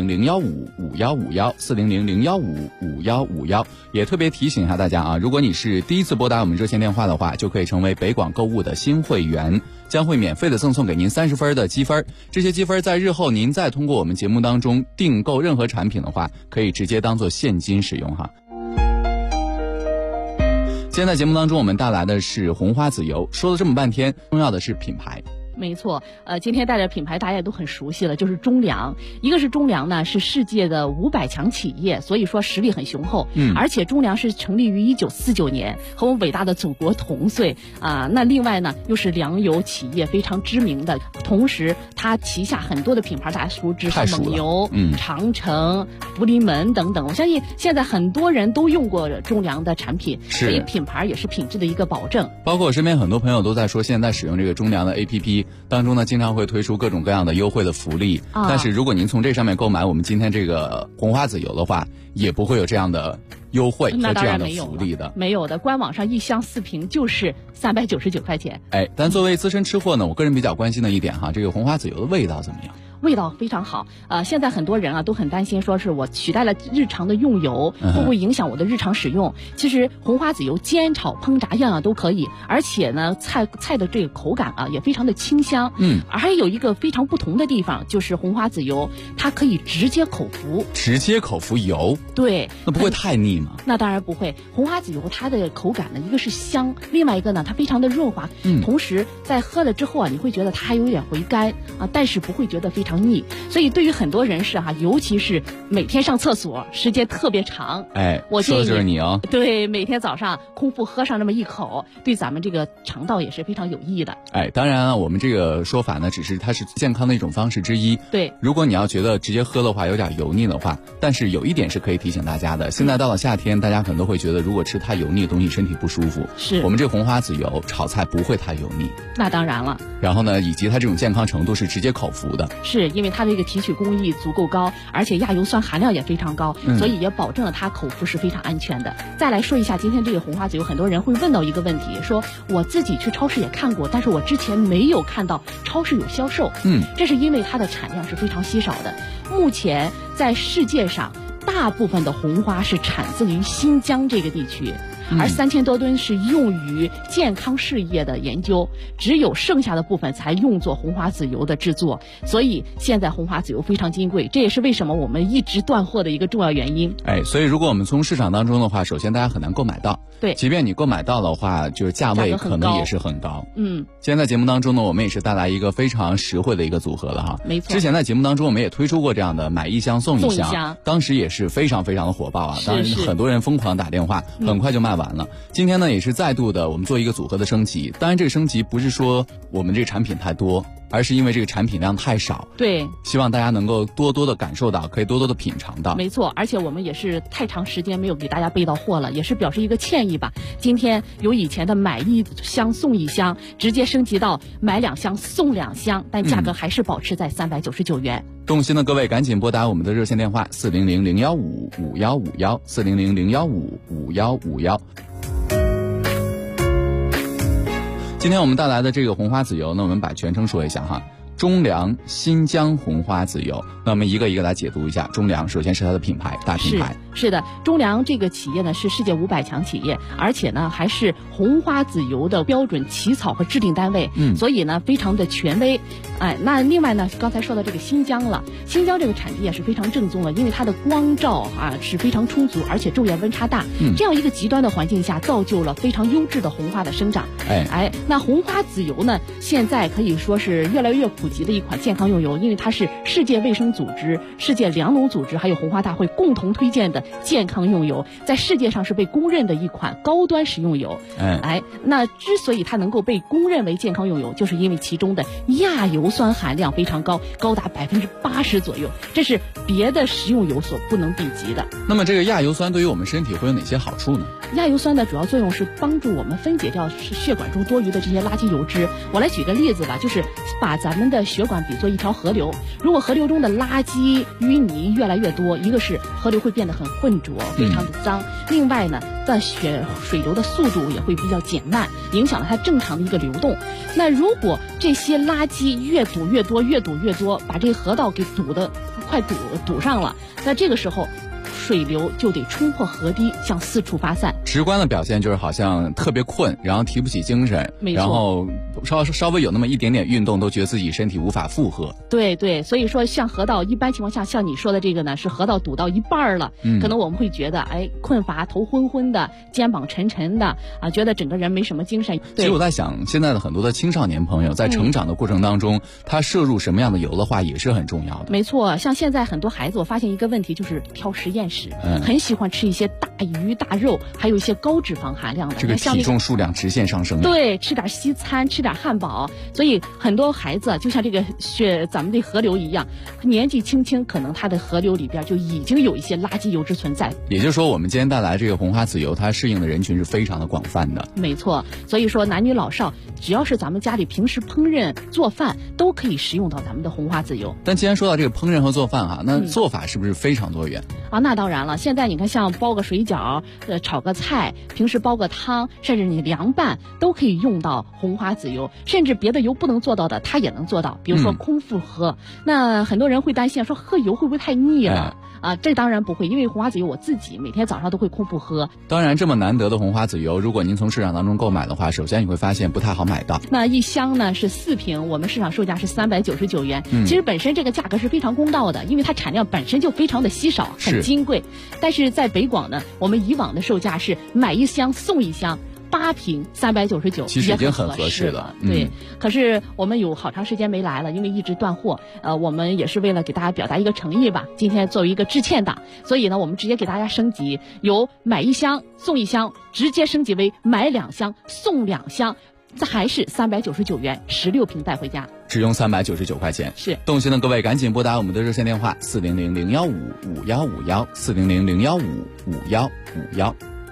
400-015-5151，400-015-5151。也特别提醒一下大家啊，如果你是第一次拨打我们热线电话的话，就可以成为北广购物的新会员，将会免费的赠送给您30分的积分。这些积分在日后您再通过我们节目当中订购任何产品的话，可以直接当做现金使用哈。今天在节目当中我们带来的是红花籽油，说了这么半天，重要的是品牌。 没错，今天带的品牌大家也都很熟悉了，就是中粮。一个是中粮呢，是世界的500强企业，所以说实力很雄厚。而且中粮是成立于1949年，和我们伟大的祖国同岁啊。那另外呢，又是粮油企业非常知名的，同时它旗下很多的品牌大家熟知，像蒙牛、长城、福临门等等。我相信现在很多人都用过中粮的产品，所以品牌也是品质的一个保证。 包括我身边很多朋友都在说，现在使用这个中粮的 APP 当中呢，经常会推出各种各样的优惠的福利。但是如果您从这上面购买我们今天这个红花籽油的话，也不会有这样的优惠和这样的福利的。 没有的，官网上1箱4瓶就是399块钱。 但作为资深吃货呢，我个人比较关心的一点哈，这个红花籽油的味道怎么样？ 味道非常好，现在很多人啊都很担心，说是我取代了日常的用油，会不会影响我的日常使用？其实红花籽油煎炒烹炸样样都可以，而且呢菜的这个口感啊也非常的清香。还有一个非常不同的地方，就是红花籽油它可以直接口服。 直接口服油？ 对。 那不会太腻吗？ 那当然不会，红花籽油它的口感呢，一个是香，另外一个呢它非常的润滑，同时在喝了之后啊，你会觉得它还有点回甘啊，但是不会觉得非常腻。所以对于很多人士哈，尤其是每天上厕所时间特别长，我建议说的就是你哦。 对，每天早上空腹喝上那么一口，对咱们这个肠道也是非常有益的。 当然我们这个说法呢，只是它是健康的一种方式之一。 对， 如果你要觉得直接喝的话有点油腻的话，但是有一点是可以提醒大家的，现在到了夏天，大家可能都会觉得如果吃太油腻的东西身体不舒服。 是， 我们这个红花籽油炒菜不会太油腻。 那当然了。 然后呢，以及它这种健康程度是直接口服的。 是因为它这个提取工艺足够高，而且亚油酸含量也非常高，所以也保证了它口服是非常安全的。再来说一下今天这个红花籽油，很多人会问到一个问题，说我自己去超市也看过，但是我之前没有看到超市有销售。这是因为它的产量是非常稀少的。目前在世界上，大部分的红花是产自于新疆这个地区。而3000多吨是用于健康事业的研究，只有剩下的部分才用作红花籽油的制作，所以现在红花籽油非常金贵，这也是为什么我们一直断货的一个重要原因。 所以如果我们从市场当中的话，首先大家很难购买到。 对， 即便你购买到的话，就是价位可能也是很高。今天在节目当中呢，我们也是带来一个非常实惠的一个组合了哈。 没错。 之前在节目当中我们也推出过这样的买1箱送1箱，当时也是非常非常的火爆啊，当然很多人疯狂打电话，很快就卖完了。今天呢也是再度的我们做一个组合的升级，当然这个升级不是说我们这个产品太多，而是因为这个产品量太少。 对， 希望大家能够多多的感受到，可以多多的品尝到。 没错，而且我们也是太长时间没有给大家备到货了，也是表示一个歉意吧。今天由以前的买1箱送1箱，直接升级到买2箱送2箱，但价格还是保持在399元。 动心的各位赶紧拨打我们的热线电话400-015-5151，400-015-5151。今天我们带来的这个红花籽油呢，我们把全称说一下哈，中粮新疆红花籽油。那我们一个一个来解读一下。中粮首先是它的品牌，大品牌。 是的，中粮这个企业呢是世界500强企业，而且呢还是红花籽油的标准起草和制定单位，所以呢非常的权威。那另外呢，刚才说到这个新疆了，新疆这个产地也是非常正宗的，因为它的光照是非常充足，而且昼夜温差大，这样一个极端的环境下，造就了非常优质的红花的生长。那红花籽油呢，现在可以说是越来越普及的一款健康用油，因为它是世界卫生组织、世界粮农组织还有红花大会共同推荐的健康用油，在世界上是被公认的一款高端食用油。那之所以它能够被公认为健康用油，就是因为其中的亚油酸含量非常高，高达80%左右，这是别的食用油所不能比及的。 那么这个亚油酸对于我们身体会有哪些好处呢？ 亚油酸的主要作用是帮助我们分解掉血管中多余的这些垃圾油脂。我来举个例子吧，就是把咱们的血管比作一条河流，如果河流中的垃圾淤泥越来越多，一个是河流会变得很浑浊，非常的脏，另外呢水流的速度也会比较减慢，影响了它正常的一个流动。那如果这些垃圾越堵越多，把这个河道给堵上了，那这个时候水流就得冲破河堤向四处发散。 直观的表现就是好像特别困，然后提不起精神，然后稍微有那么一点点运动都觉得自己身体无法负荷。 对对，所以说像河道一般情况下，像你说的这个呢，是河道堵到一半了，可能我们会觉得困乏、头昏昏的、肩膀沉沉的啊，觉得整个人没什么精神。 其实我在想，现在的很多的青少年朋友在成长的过程当中，他摄入什么样的油的话也是很重要的。 没错，像现在很多孩子，我发现一个问题就是挑实验室，很喜欢吃一些大鱼大肉，还有一些高脂肪含量的， 这个体重数量直线上升。 对，吃点西餐，吃点汉堡，所以很多孩子就像这个咱们的河流一样，年纪轻轻，可能他的河流里边就已经有一些垃圾油脂存在。 也就是说，我们今天带来这个红花籽油，它适应的人群是非常的广泛的。 没错，所以说男女老少，只要是咱们家里平时烹饪做饭，都可以食用到咱们的红花籽油。 但既然说到这个烹饪和做饭哈，那做法是不是非常多元啊？那当然了，现在你看，像包个水饺、炒个菜，平时煲个汤，甚至你凉拌，都可以用到红花籽油，甚至别的油不能做到的，它也能做到。比如说空腹喝，那很多人会担心说喝油会不会太腻了？啊，这当然不会，因为红花籽油我自己每天早上都会空腹喝。 当然，这么难得的红花籽油，如果您从市场当中购买的话，首先你会发现不太好买到。 那一箱呢是4瓶，我们市场售价是399元。其实本身这个价格是非常公道的，因为它产量本身就非常的稀少，很金贵。但是在北广呢，我们以往的售价是买1箱送1箱。8瓶399， 其实已经很合适了。 对，可是我们有好长时间没来了，因为一直断货。我们也是为了给大家表达一个诚意吧。今天作为一个致歉档，所以呢，我们直接给大家升级，由买1箱送1箱，直接升级为买2箱送2箱，这还是399元，16瓶带回家， 只用399块钱。 是， 动心的各位赶紧拨打我们的热线电话400-015-5151，400-015-5151。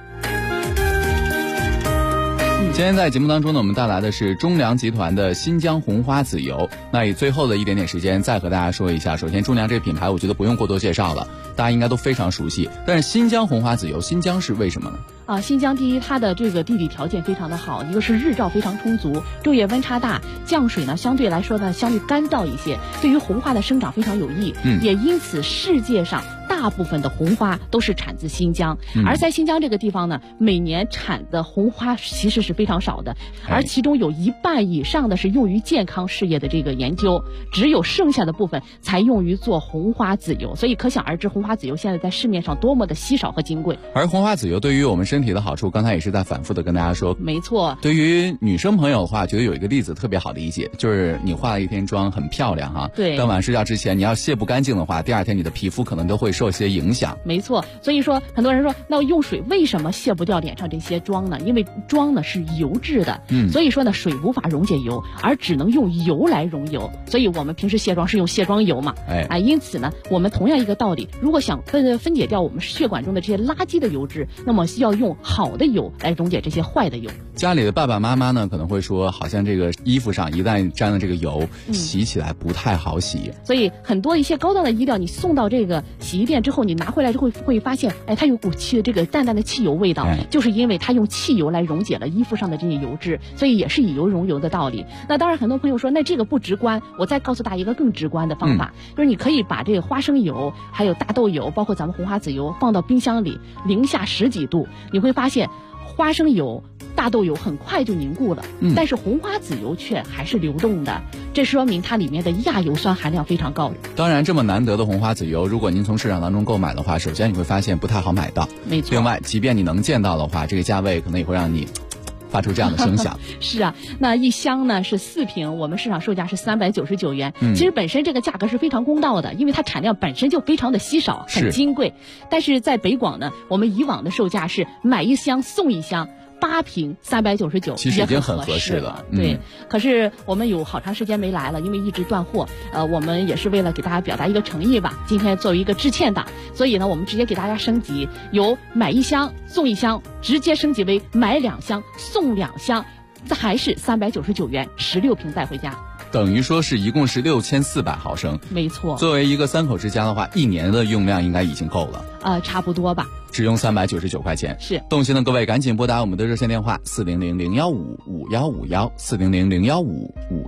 今天在节目当中呢，我们带来的是中粮集团的新疆红花籽油。那以最后的一点点时间再和大家说一下，首先中粮这个品牌我觉得不用过多介绍了，大家应该都非常熟悉。但是新疆红花籽油，新疆是为什么呢？ 新疆第一，它的这个地理条件非常的好，一个是日照非常充足，昼夜温差大，降水呢相对来说呢相对干燥一些，对于红花的生长非常有益。也因此世界上大部分的红花都是产自新疆，而在新疆这个地方呢，每年产的红花其实是非常少的，而其中有1半以上的是用于健康事业的这个研究，只有剩下的部分才用于做红花籽油，所以可想而知红花籽油现在在市面上多么的稀少和金贵。 而红花籽油对于我们身体的好处，刚才也是在反复的跟大家说。 没错， 对于女生朋友的话，觉得有一个例子特别好理解，就是你化了一天妆很漂亮哈， 对， 当晚睡觉之前你要卸不干净的话，第2天你的皮肤可能都会受些影响。 没错，所以说很多人说，那用水为什么卸不掉脸上这些妆呢？因为妆呢是油质的，所以说呢水无法溶解油，而只能用油来溶油，所以我们平时卸妆是用卸妆油嘛，因此呢，我们同样一个道理，如果想分解掉我们血管中的这些垃圾的油脂，那么要用好的油来溶解这些坏的油。 家里的爸爸妈妈呢可能会说，好像这个衣服上一旦沾了这个油，洗起来不太好洗。 所以很多一些高档的衣料，你送到这个洗衣店之后，你拿回来之后会发现，它有股这个淡淡的汽油味道，就是因为它用汽油来溶解了衣服上的这些油脂，所以也是以油溶油的道理。那当然很多朋友说，那这个不直观，我再告诉大家一个更直观的方法，就是你可以把这个花生油还有大豆油包括咱们红花籽油放到冰箱里零下10几度，你会发现花生油大豆油很快就凝固了，但是红花籽油却还是流动的，这说明它里面的亚油酸含量非常高。 当然这么难得的红花籽油，如果您从市场当中购买的话，首先你会发现不太好买到。 没错， 另外即便你能见到的话，这个价位可能也会让你发出这样的声响。 是啊，那一箱呢是4瓶，我们市场售价是399元。其实本身这个价格是非常公道的，因为它产量本身就非常的稀少，很金贵。但是在北广呢，我们以往的售价是买1箱送1箱。8瓶399， 其实已经很合适了。 对，可是我们有好长时间没来了，因为一直断货。我们也是为了给大家表达一个诚意吧。今天作为一个致歉档，所以呢，我们直接给大家升级，由买1箱送1箱，直接升级为买2箱送2箱，这还是399元，16瓶带回家。 等于说是一共是6400毫升。 没错。 作为一个3口之家的话，1年的用量应该已经够了。 差不多吧。 只用399块钱。 是。 动心的各位赶紧拨打我们的热线电话400-015-5151，400-015-5151。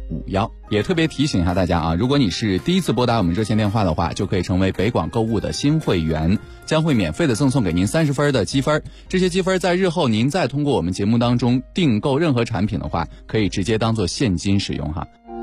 5151，也特别提醒一下大家啊，如果你是第一次拨打我们热线电话的话，就可以成为北广购物的新会员，将会免费的赠送给您30分的积分，这些积分在日后您再通过我们节目当中订购任何产品的话，可以直接当做现金使用哈。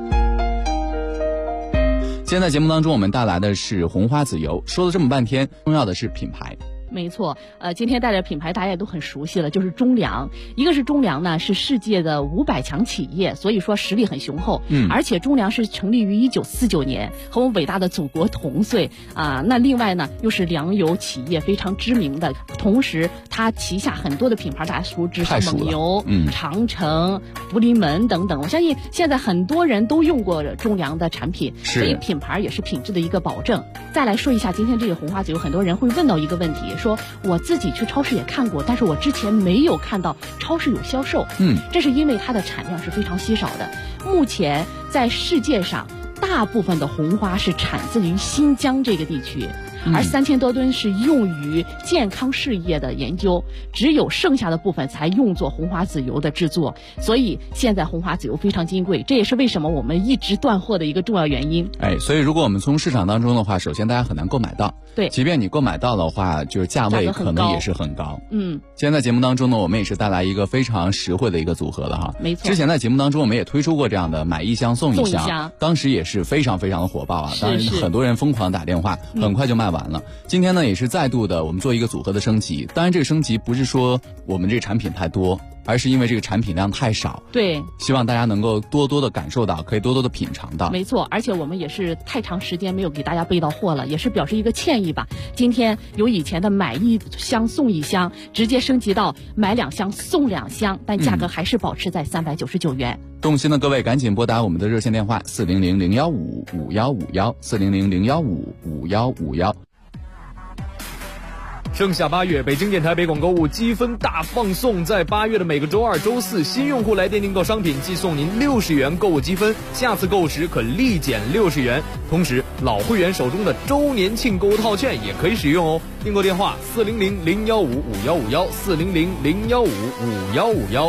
今天在节目当中我们带来的是红花籽油，说了这么半天，重要的是品牌。 没错，今天带来的品牌大家也都很熟悉了，就是中粮。一个是中粮呢，是世界的500强企业，所以说实力很雄厚。而且中粮是成立于1949年，和我们伟大的祖国同岁啊。那另外呢，又是粮油企业非常知名的，同时它旗下很多的品牌大家熟知，是蒙牛、长城、福临门等等。我相信现在很多人都用过中粮的产品，所以品牌也是品质的一个保证。再来说一下今天这个红花籽油，很多人会问到一个问题，说我自己去超市也看过，但是我之前没有看到超市有销售。这是因为它的产量是非常稀少的。目前在世界上，大部分的红花是产自于新疆这个地区，而3000多吨是用于健康事业的研究，只有剩下的部分才用作红花籽油的制作。所以现在红花籽油非常金贵，这也是为什么我们一直断货的一个重要原因。 所以如果我们从市场当中的话，首先大家很难购买到。 对， 即便你购买到的话，就是价位可能也是很高。今天在节目当中呢，我们也是带来一个非常实惠的一个组合了哈。 没错。 之前在节目当中我们也推出过这样的买一箱送一箱，当时也是非常非常的火爆啊。当然很多人疯狂打电话，很快就卖完了。今天呢也是再度的我们做一个组合的升级，当然这个升级不是说我们这个产品太多，而是因为这个产品量太少。 对， 希望大家能够多多的感受到，可以多多的品尝到。 没错，而且我们也是太长时间没有给大家备到货了，也是表示一个歉意吧。今天由以前的买1箱送1箱，直接升级到买2箱送2箱，但价格还是保持在399元。 动心的各位赶紧拨打我们的热线电话400-015-5151，400-015-5151。 盛夏8月，北京电台北广购物积分大放送，在8月的每个周2、周4，新用户来电订购商品，即送您60元购物积分，下次购时可立减60元。同时，老会员手中的周年庆购物套券也可以使用哦。订购电话400-015-5151，400-015-5151。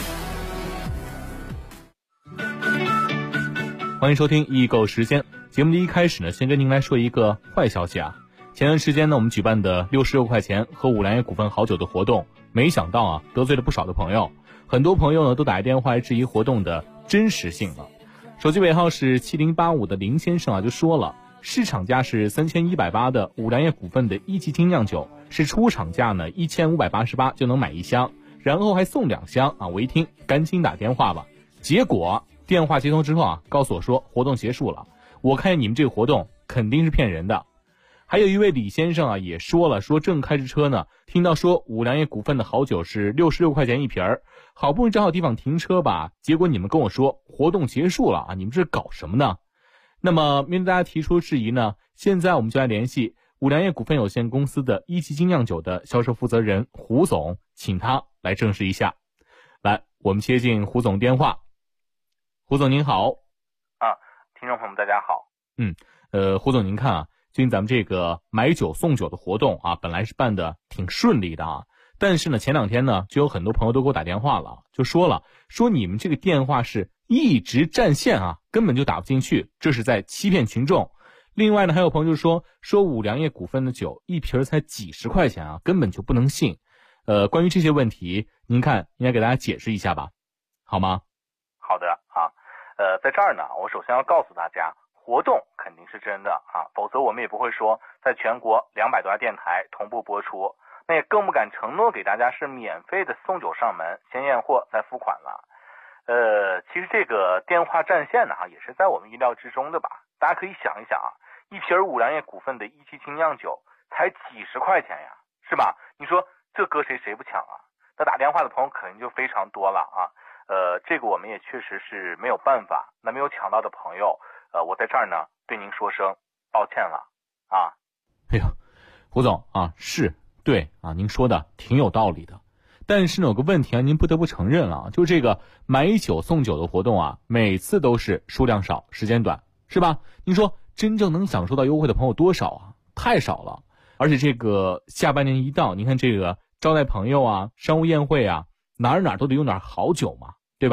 欢迎收听易购时间。节目的一开始呢，先跟您来说一个坏消息啊。前段时间呢，我们举办的66块钱喝五粮液股份好酒的活动，没想到啊，得罪了不少的朋友。很多朋友呢都打电话来质疑活动的真实性了。手机尾号是7085的林先生啊就说了，市场价是3180的五粮液股份的1级精酿酒，是出厂价呢1588就能买1箱，然后还送2箱啊！我一听赶紧打电话吧，结果电话接通之后啊，告诉我说活动结束了。我看见你们这个活动肯定是骗人的。还有一位李先生啊也说了，说正开着车呢，听到说五粮液股份的好酒是66块钱一瓶儿，好不容易找好地方停车吧，结果你们跟我说活动结束了啊，你们这是搞什么呢？那么面对大家提出质疑呢，现在我们就来联系五粮液股份有限公司的1级精酿酒的销售负责人胡总，请他来证实一下。来，我们接进胡总电话。胡总您好。 听众朋友们大家好。 胡总您看啊，最近咱们这个买酒送酒的活动啊，本来是办的挺顺利的啊，但是呢前2天呢就有很多朋友都给我打电话了，就说你们这个电话是一直占线啊，根本就打不进去，这是在欺骗群众。另外呢还有朋友就说五粮液股份的酒一瓶才几十块钱啊，根本就不能信。关于这些问题，您看应该给大家解释一下吧，好吗？ 好的啊，在这儿呢，我首先要告诉大家，活动肯定是真的啊，否则我们也不会说在全国200多家电台同步播出，那也更不敢承诺给大家是免费的送酒上门，先验货再付款了。其实这个电话占线呢也是在我们意料之中的吧。大家可以想一想啊，一瓶五粮液股份的1级精酿酒才几十块钱呀，是吧？你说这搁谁不抢啊？那打电话的朋友肯定就非常多了啊。这个我们也确实是没有办法。那没有抢到的朋友，我在这儿呢对您说声抱歉了啊。 哎呦，胡总啊，是对啊，您说的挺有道理的。但是呢有个问题啊，您不得不承认了，就这个买酒送酒的活动啊，每次都是数量少时间短，是吧？您说真正能享受到优惠的朋友多少啊？太少了。而且这个下半年一到，您看这个招待朋友啊，商务宴会啊，哪儿都得用点好酒嘛，对吧？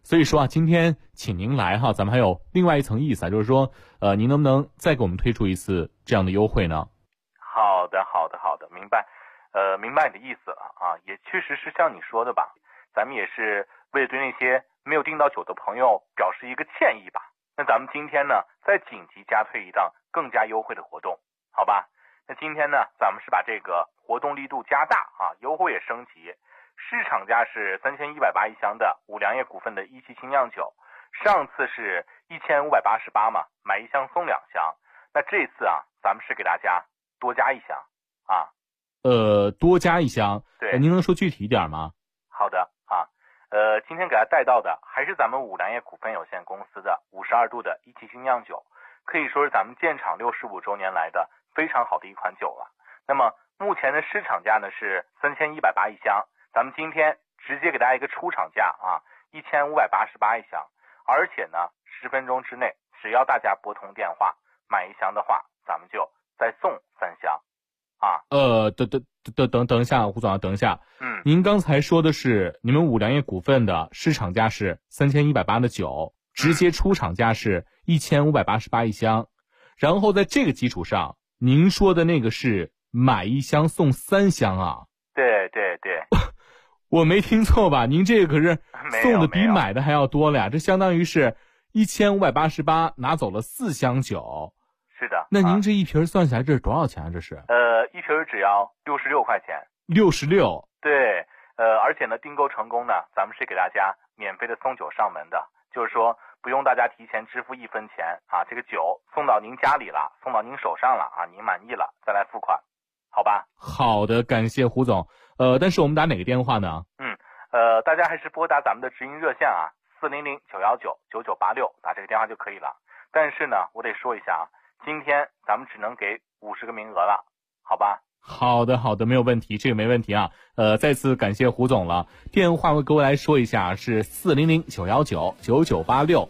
所以说啊，今天请您来哈，咱们还有另外一层意思啊，就是说，您能不能再给我们推出一次这样的优惠呢？ 好的，明白，明白你的意思了啊，也确实是像你说的吧，咱们也是为了对那些没有订到酒的朋友表示一个歉意吧。那咱们今天呢，再紧急加推一档更加优惠的活动，好吧？那今天呢，咱们是把这个活动力度加大啊，优惠也升级。市场价是3180一箱的五粮液股份的一期精酿酒，上次是1588嘛，买一箱送2箱。那这次啊，咱们是给大家多加一箱啊。 多加一箱。 对， 您能说具体一点吗？ 好的啊，今天给大家带到的还是咱们五粮液股份有限公司的52度的一期精酿酒，可以说是咱们建厂65周年来的非常好的一款酒了。那么目前的市场价呢是3180一箱。咱们今天直接给大家一个出厂价啊，1588一箱，而且呢，10分钟之内，只要大家拨通电话买一箱的话，咱们就再送3箱，啊。 等一下，胡总，等一下。您刚才说的是你们五粮液股份的市场价是3180的酒，直接出厂价是1588一箱，然后在这个基础上，您说的那个是买一箱送3箱啊？ 对。 我没听错吧？您这个可是送的比买的还要多了呀！这相当于是1588拿走了4箱酒。 是的。 那您这一瓶算下来这是多少钱啊？这是？ 一瓶只要66块钱。 66。 对。而且呢，订购成功呢，咱们是给大家免费的送酒上门的，就是说不用大家提前支付1分钱啊，这个酒送到您家里了，送到您手上了啊，您满意了再来付款，好吧？ 好的，感谢胡总。但是我们打哪个电话呢？ 大家还是拨打咱们的直营热线啊，400-919-9986，打这个电话就可以了。但是呢，我得说一下啊，今天咱们只能给50个名额了，好吧？ 好的，没有问题，这个没问题啊。再次感谢胡总了。电话我各位来说一下，是400-919-9986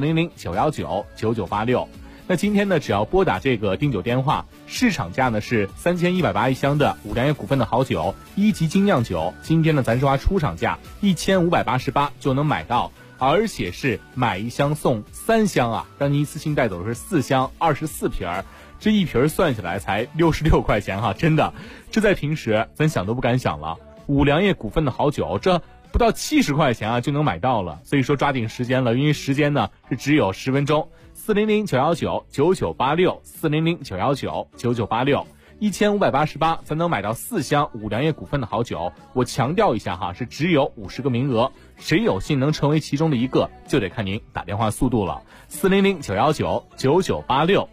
400-919-9986。那今天呢，只要拨打这个订酒电话，市场价呢是3180一箱的五粮液股份的好酒1级精酿酒，今天呢咱说出厂价1588就能买到，而且是买一箱送3箱啊，让您一次性带走的是4箱24瓶，这一瓶算下来才66块钱哈，真的，这在平时咱想都不敢想了。五粮液股份的好酒，这不到70块钱啊就能买到了，所以说抓紧时间了，因为时间呢是只有10分钟。400-919-9986 400-919-9986 1588才能买到4箱五粮液股份的好酒。我强调一下哈，是只有50个名额，谁有幸能成为其中的一个，就得看您打电话速度了。400-919-9986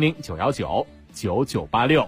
400-919-9986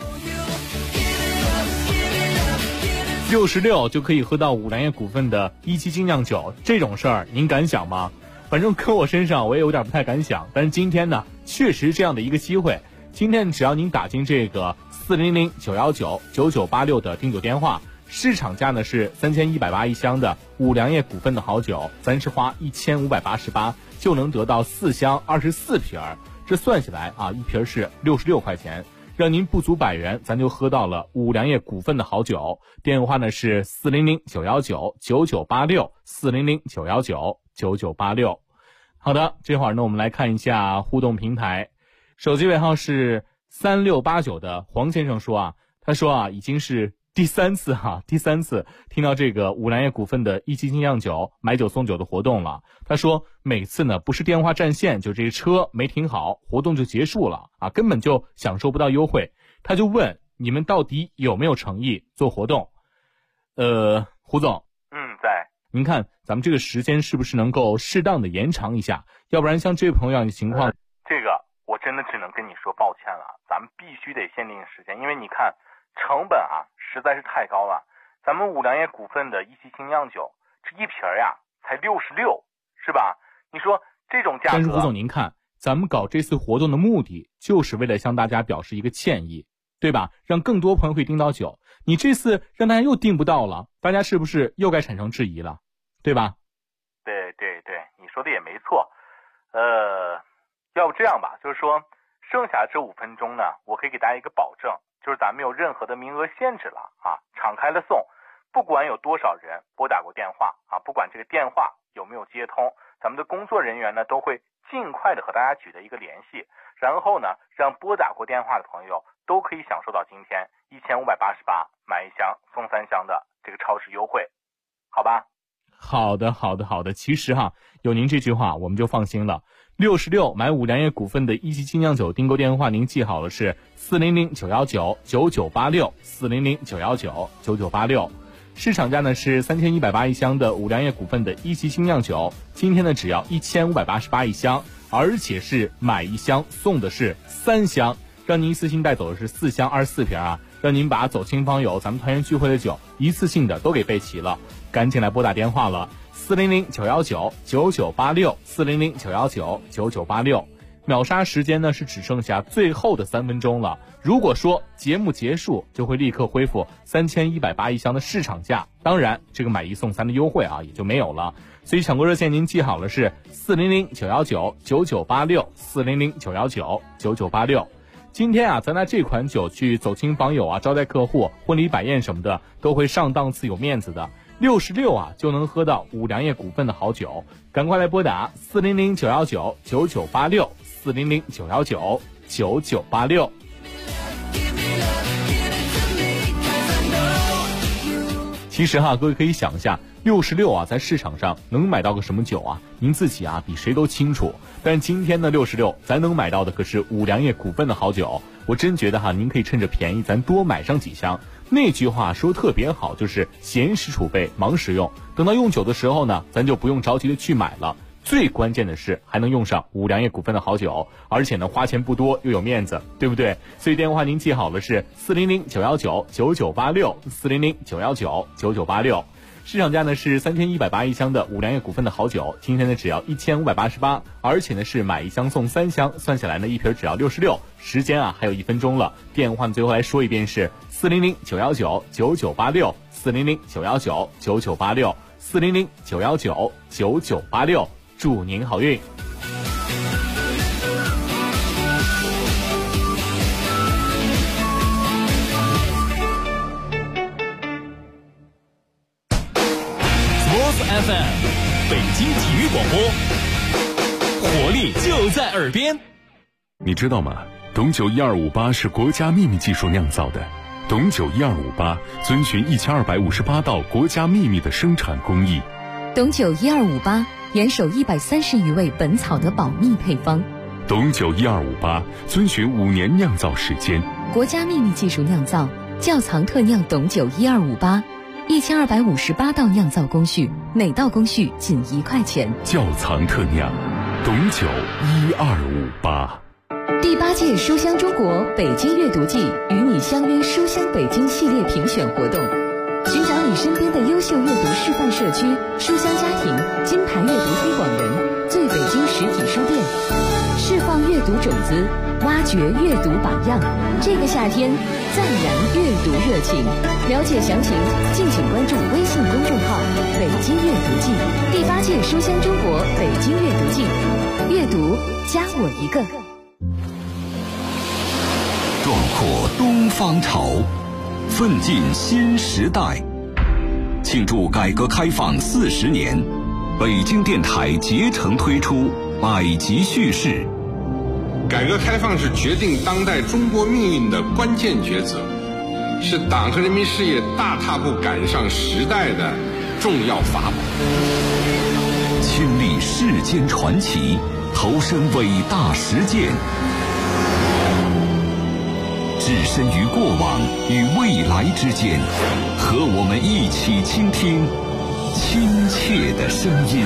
66就可以喝到五粮液股份的1期精酿酒，这种事儿您敢想吗？反正搁我身上我也有点不太敢想，但是今天呢确实这样的一个机会，今天只要您打进这个400-919-9986的订酒电话，市场价呢是3180一箱的五粮液股份的好酒，咱是花1588就能得到4箱24瓶，这算下来啊，一瓶是66块钱，让您不足100元咱就喝到了五粮液股份的好酒。电话呢是400-919-9986 400-919-9986。好的，这会儿呢我们来看一下互动平台，手机尾号是3689的黄先生说啊，他说啊已经是第三次听到这个五粮液股份的1期精酿酒买酒送酒的活动了。他说每次呢不是电话占线，就这车没停好，活动就结束了啊，根本就享受不到优惠。他就问你们到底有没有诚意做活动？胡总， 在。 您看咱们这个时间是不是能够适当的延长一下？要不然像这位朋友的情况， 这个我真的只能跟你说抱歉了，咱们必须得限定时间，因为你看成本啊实在是太高了。咱们五粮液股份的1期精酿酒，这一瓶呀才66，是吧？你说这种价格。 但是胡总您看，咱们搞这次活动的目的就是为了向大家表示一个歉意，对吧？让更多朋友可以订到酒。你这次让大家又订不到了，大家是不是又该产生质疑了，对吧？ 对，你说的也没错。要不这样吧，就是说剩下这5分钟呢，我可以给大家一个保证，就是咱没有任何的名额限制了啊，敞开了送，不管有多少人拨打过电话啊，不管这个电话有没有接通，咱们的工作人员呢都会尽快的和大家取得一个联系，然后呢让拨打过电话的朋友都可以享受到今天1588买1箱送3箱的这个超市优惠，好吧？ 好的。其实有您这句话我们就放心了。66买5粮液股份的一级精酿酒订购电话您记好了，是400-919-9986 400-919-9986。市场价呢是3180一箱的5粮液股份的一级精酿酒，今天呢只要1588一箱，而且是买1箱送的是3箱，让您一次性带走的是4箱24瓶让您把走亲访友咱们团圆聚会的酒一次性的都给备齐了。赶紧来拨打电话了，400-919-9986 400-919-9986。秒杀时间呢是只剩下最后的3分钟了，如果说节目结束就会立刻恢复3180一箱的市场价，当然这个买1送3的优惠也就没有了。所以抢购热线您记好了，是400-919-9986 400-919-9986。今天咱拿这款酒去走亲访友招待客户、婚礼摆宴什么的都会上档次有面子的。66就能喝到5粮液股份的好酒，赶快来拨打400-919-9986 400-919-9986。其实各位可以想一下，66在市场上能买到个什么酒您自己比谁都清楚。但今天的66咱能买到的可是5粮液股份的好酒，我真觉得您可以趁着便宜咱多买上几箱。那句话说特别好，就是闲时储备忙时用，等到用酒的时候呢咱就不用着急的去买了。最关键的是还能用上5粮液股份的好酒，而且呢花钱不多又有面子，对不对？所以电话您记好了，是400-919-9986 400-919-9986。市场价呢是3180一箱的5粮液股份的好酒，今天呢只要1588，而且呢是买1箱送3箱，算下来呢一瓶只要66。时间还有1分钟了，电话最后来说一遍是400-919-9986 400-919-9986 400-919-9986。祝您好运。 FM 北京体育广播，活力就在耳边。你知道吗？董酒1258是国家秘密技术酿造的。董酒1258遵循1258道国家秘密的生产工艺。 董酒1258严守130余位本草的保密配方。 董酒1258遵循5年酿造时间。 国家秘密技术酿造，窖藏特酿董酒1258，1258道酿造工序，每道工序仅1块钱。 窖藏特酿，董酒1258。 第8届书香中国北京阅读季与你相约书香北京系列评选活动，寻找你身边的优秀阅读示范社区、书香家庭、金牌阅读推广人、最北京实体书店，释放阅读种子，挖掘阅读榜样。这个夏天赞扬阅读热情，了解详情敬请关注微信公众号北京阅读季。第8届书香中国北京阅读季，阅读加我一个。 壮阔东方潮，奋进新时代。庆祝改革开放40年，北京电台竭诚推出百集叙事。 改革开放是决定当代中国命运的关键抉择，是党和人民事业大踏步赶上时代的重要法宝。 亲历世间传奇，投身伟大实践，置身于过往与未来之间，和我们一起倾听亲切的声音。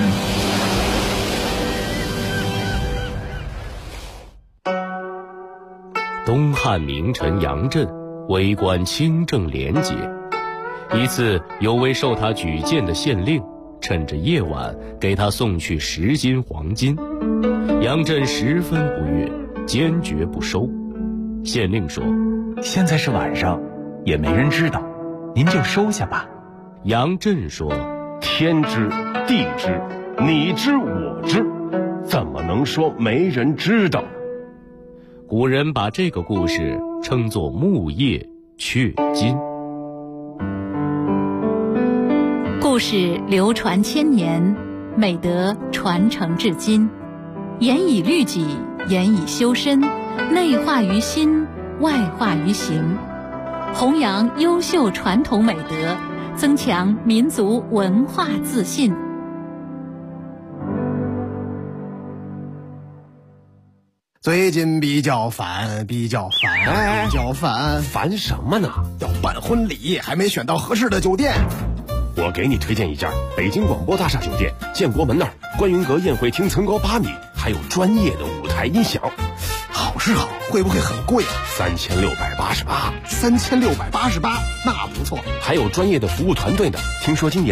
东汉名臣杨震为官清正廉洁，一次有位受他举荐的县令趁着夜晚给他送去10斤黄金，杨震十分不悦，坚决不收。县令说： 现在是晚上，也没人知道，您就收下吧。 杨震说： 天知地知，你知我知，怎么能说没人知道？ 古人把这个故事称作木叶雀金。 故事流传千年， 美德传承至今，严以律己，严以修身，内化于心，外化于行，弘扬优秀传统美德，增强民族文化自信。 最近比较烦， 烦什么呢？ 要办婚礼，还没选到合适的酒店。 我给你推荐一家北京广播大厦酒店，建国门那儿，观云阁宴会厅层高8米，还有专业的舞台音响。 好是好，会不会很贵啊 ？3688， 3688，那不错。 还有专业的服务团队呢。听说今年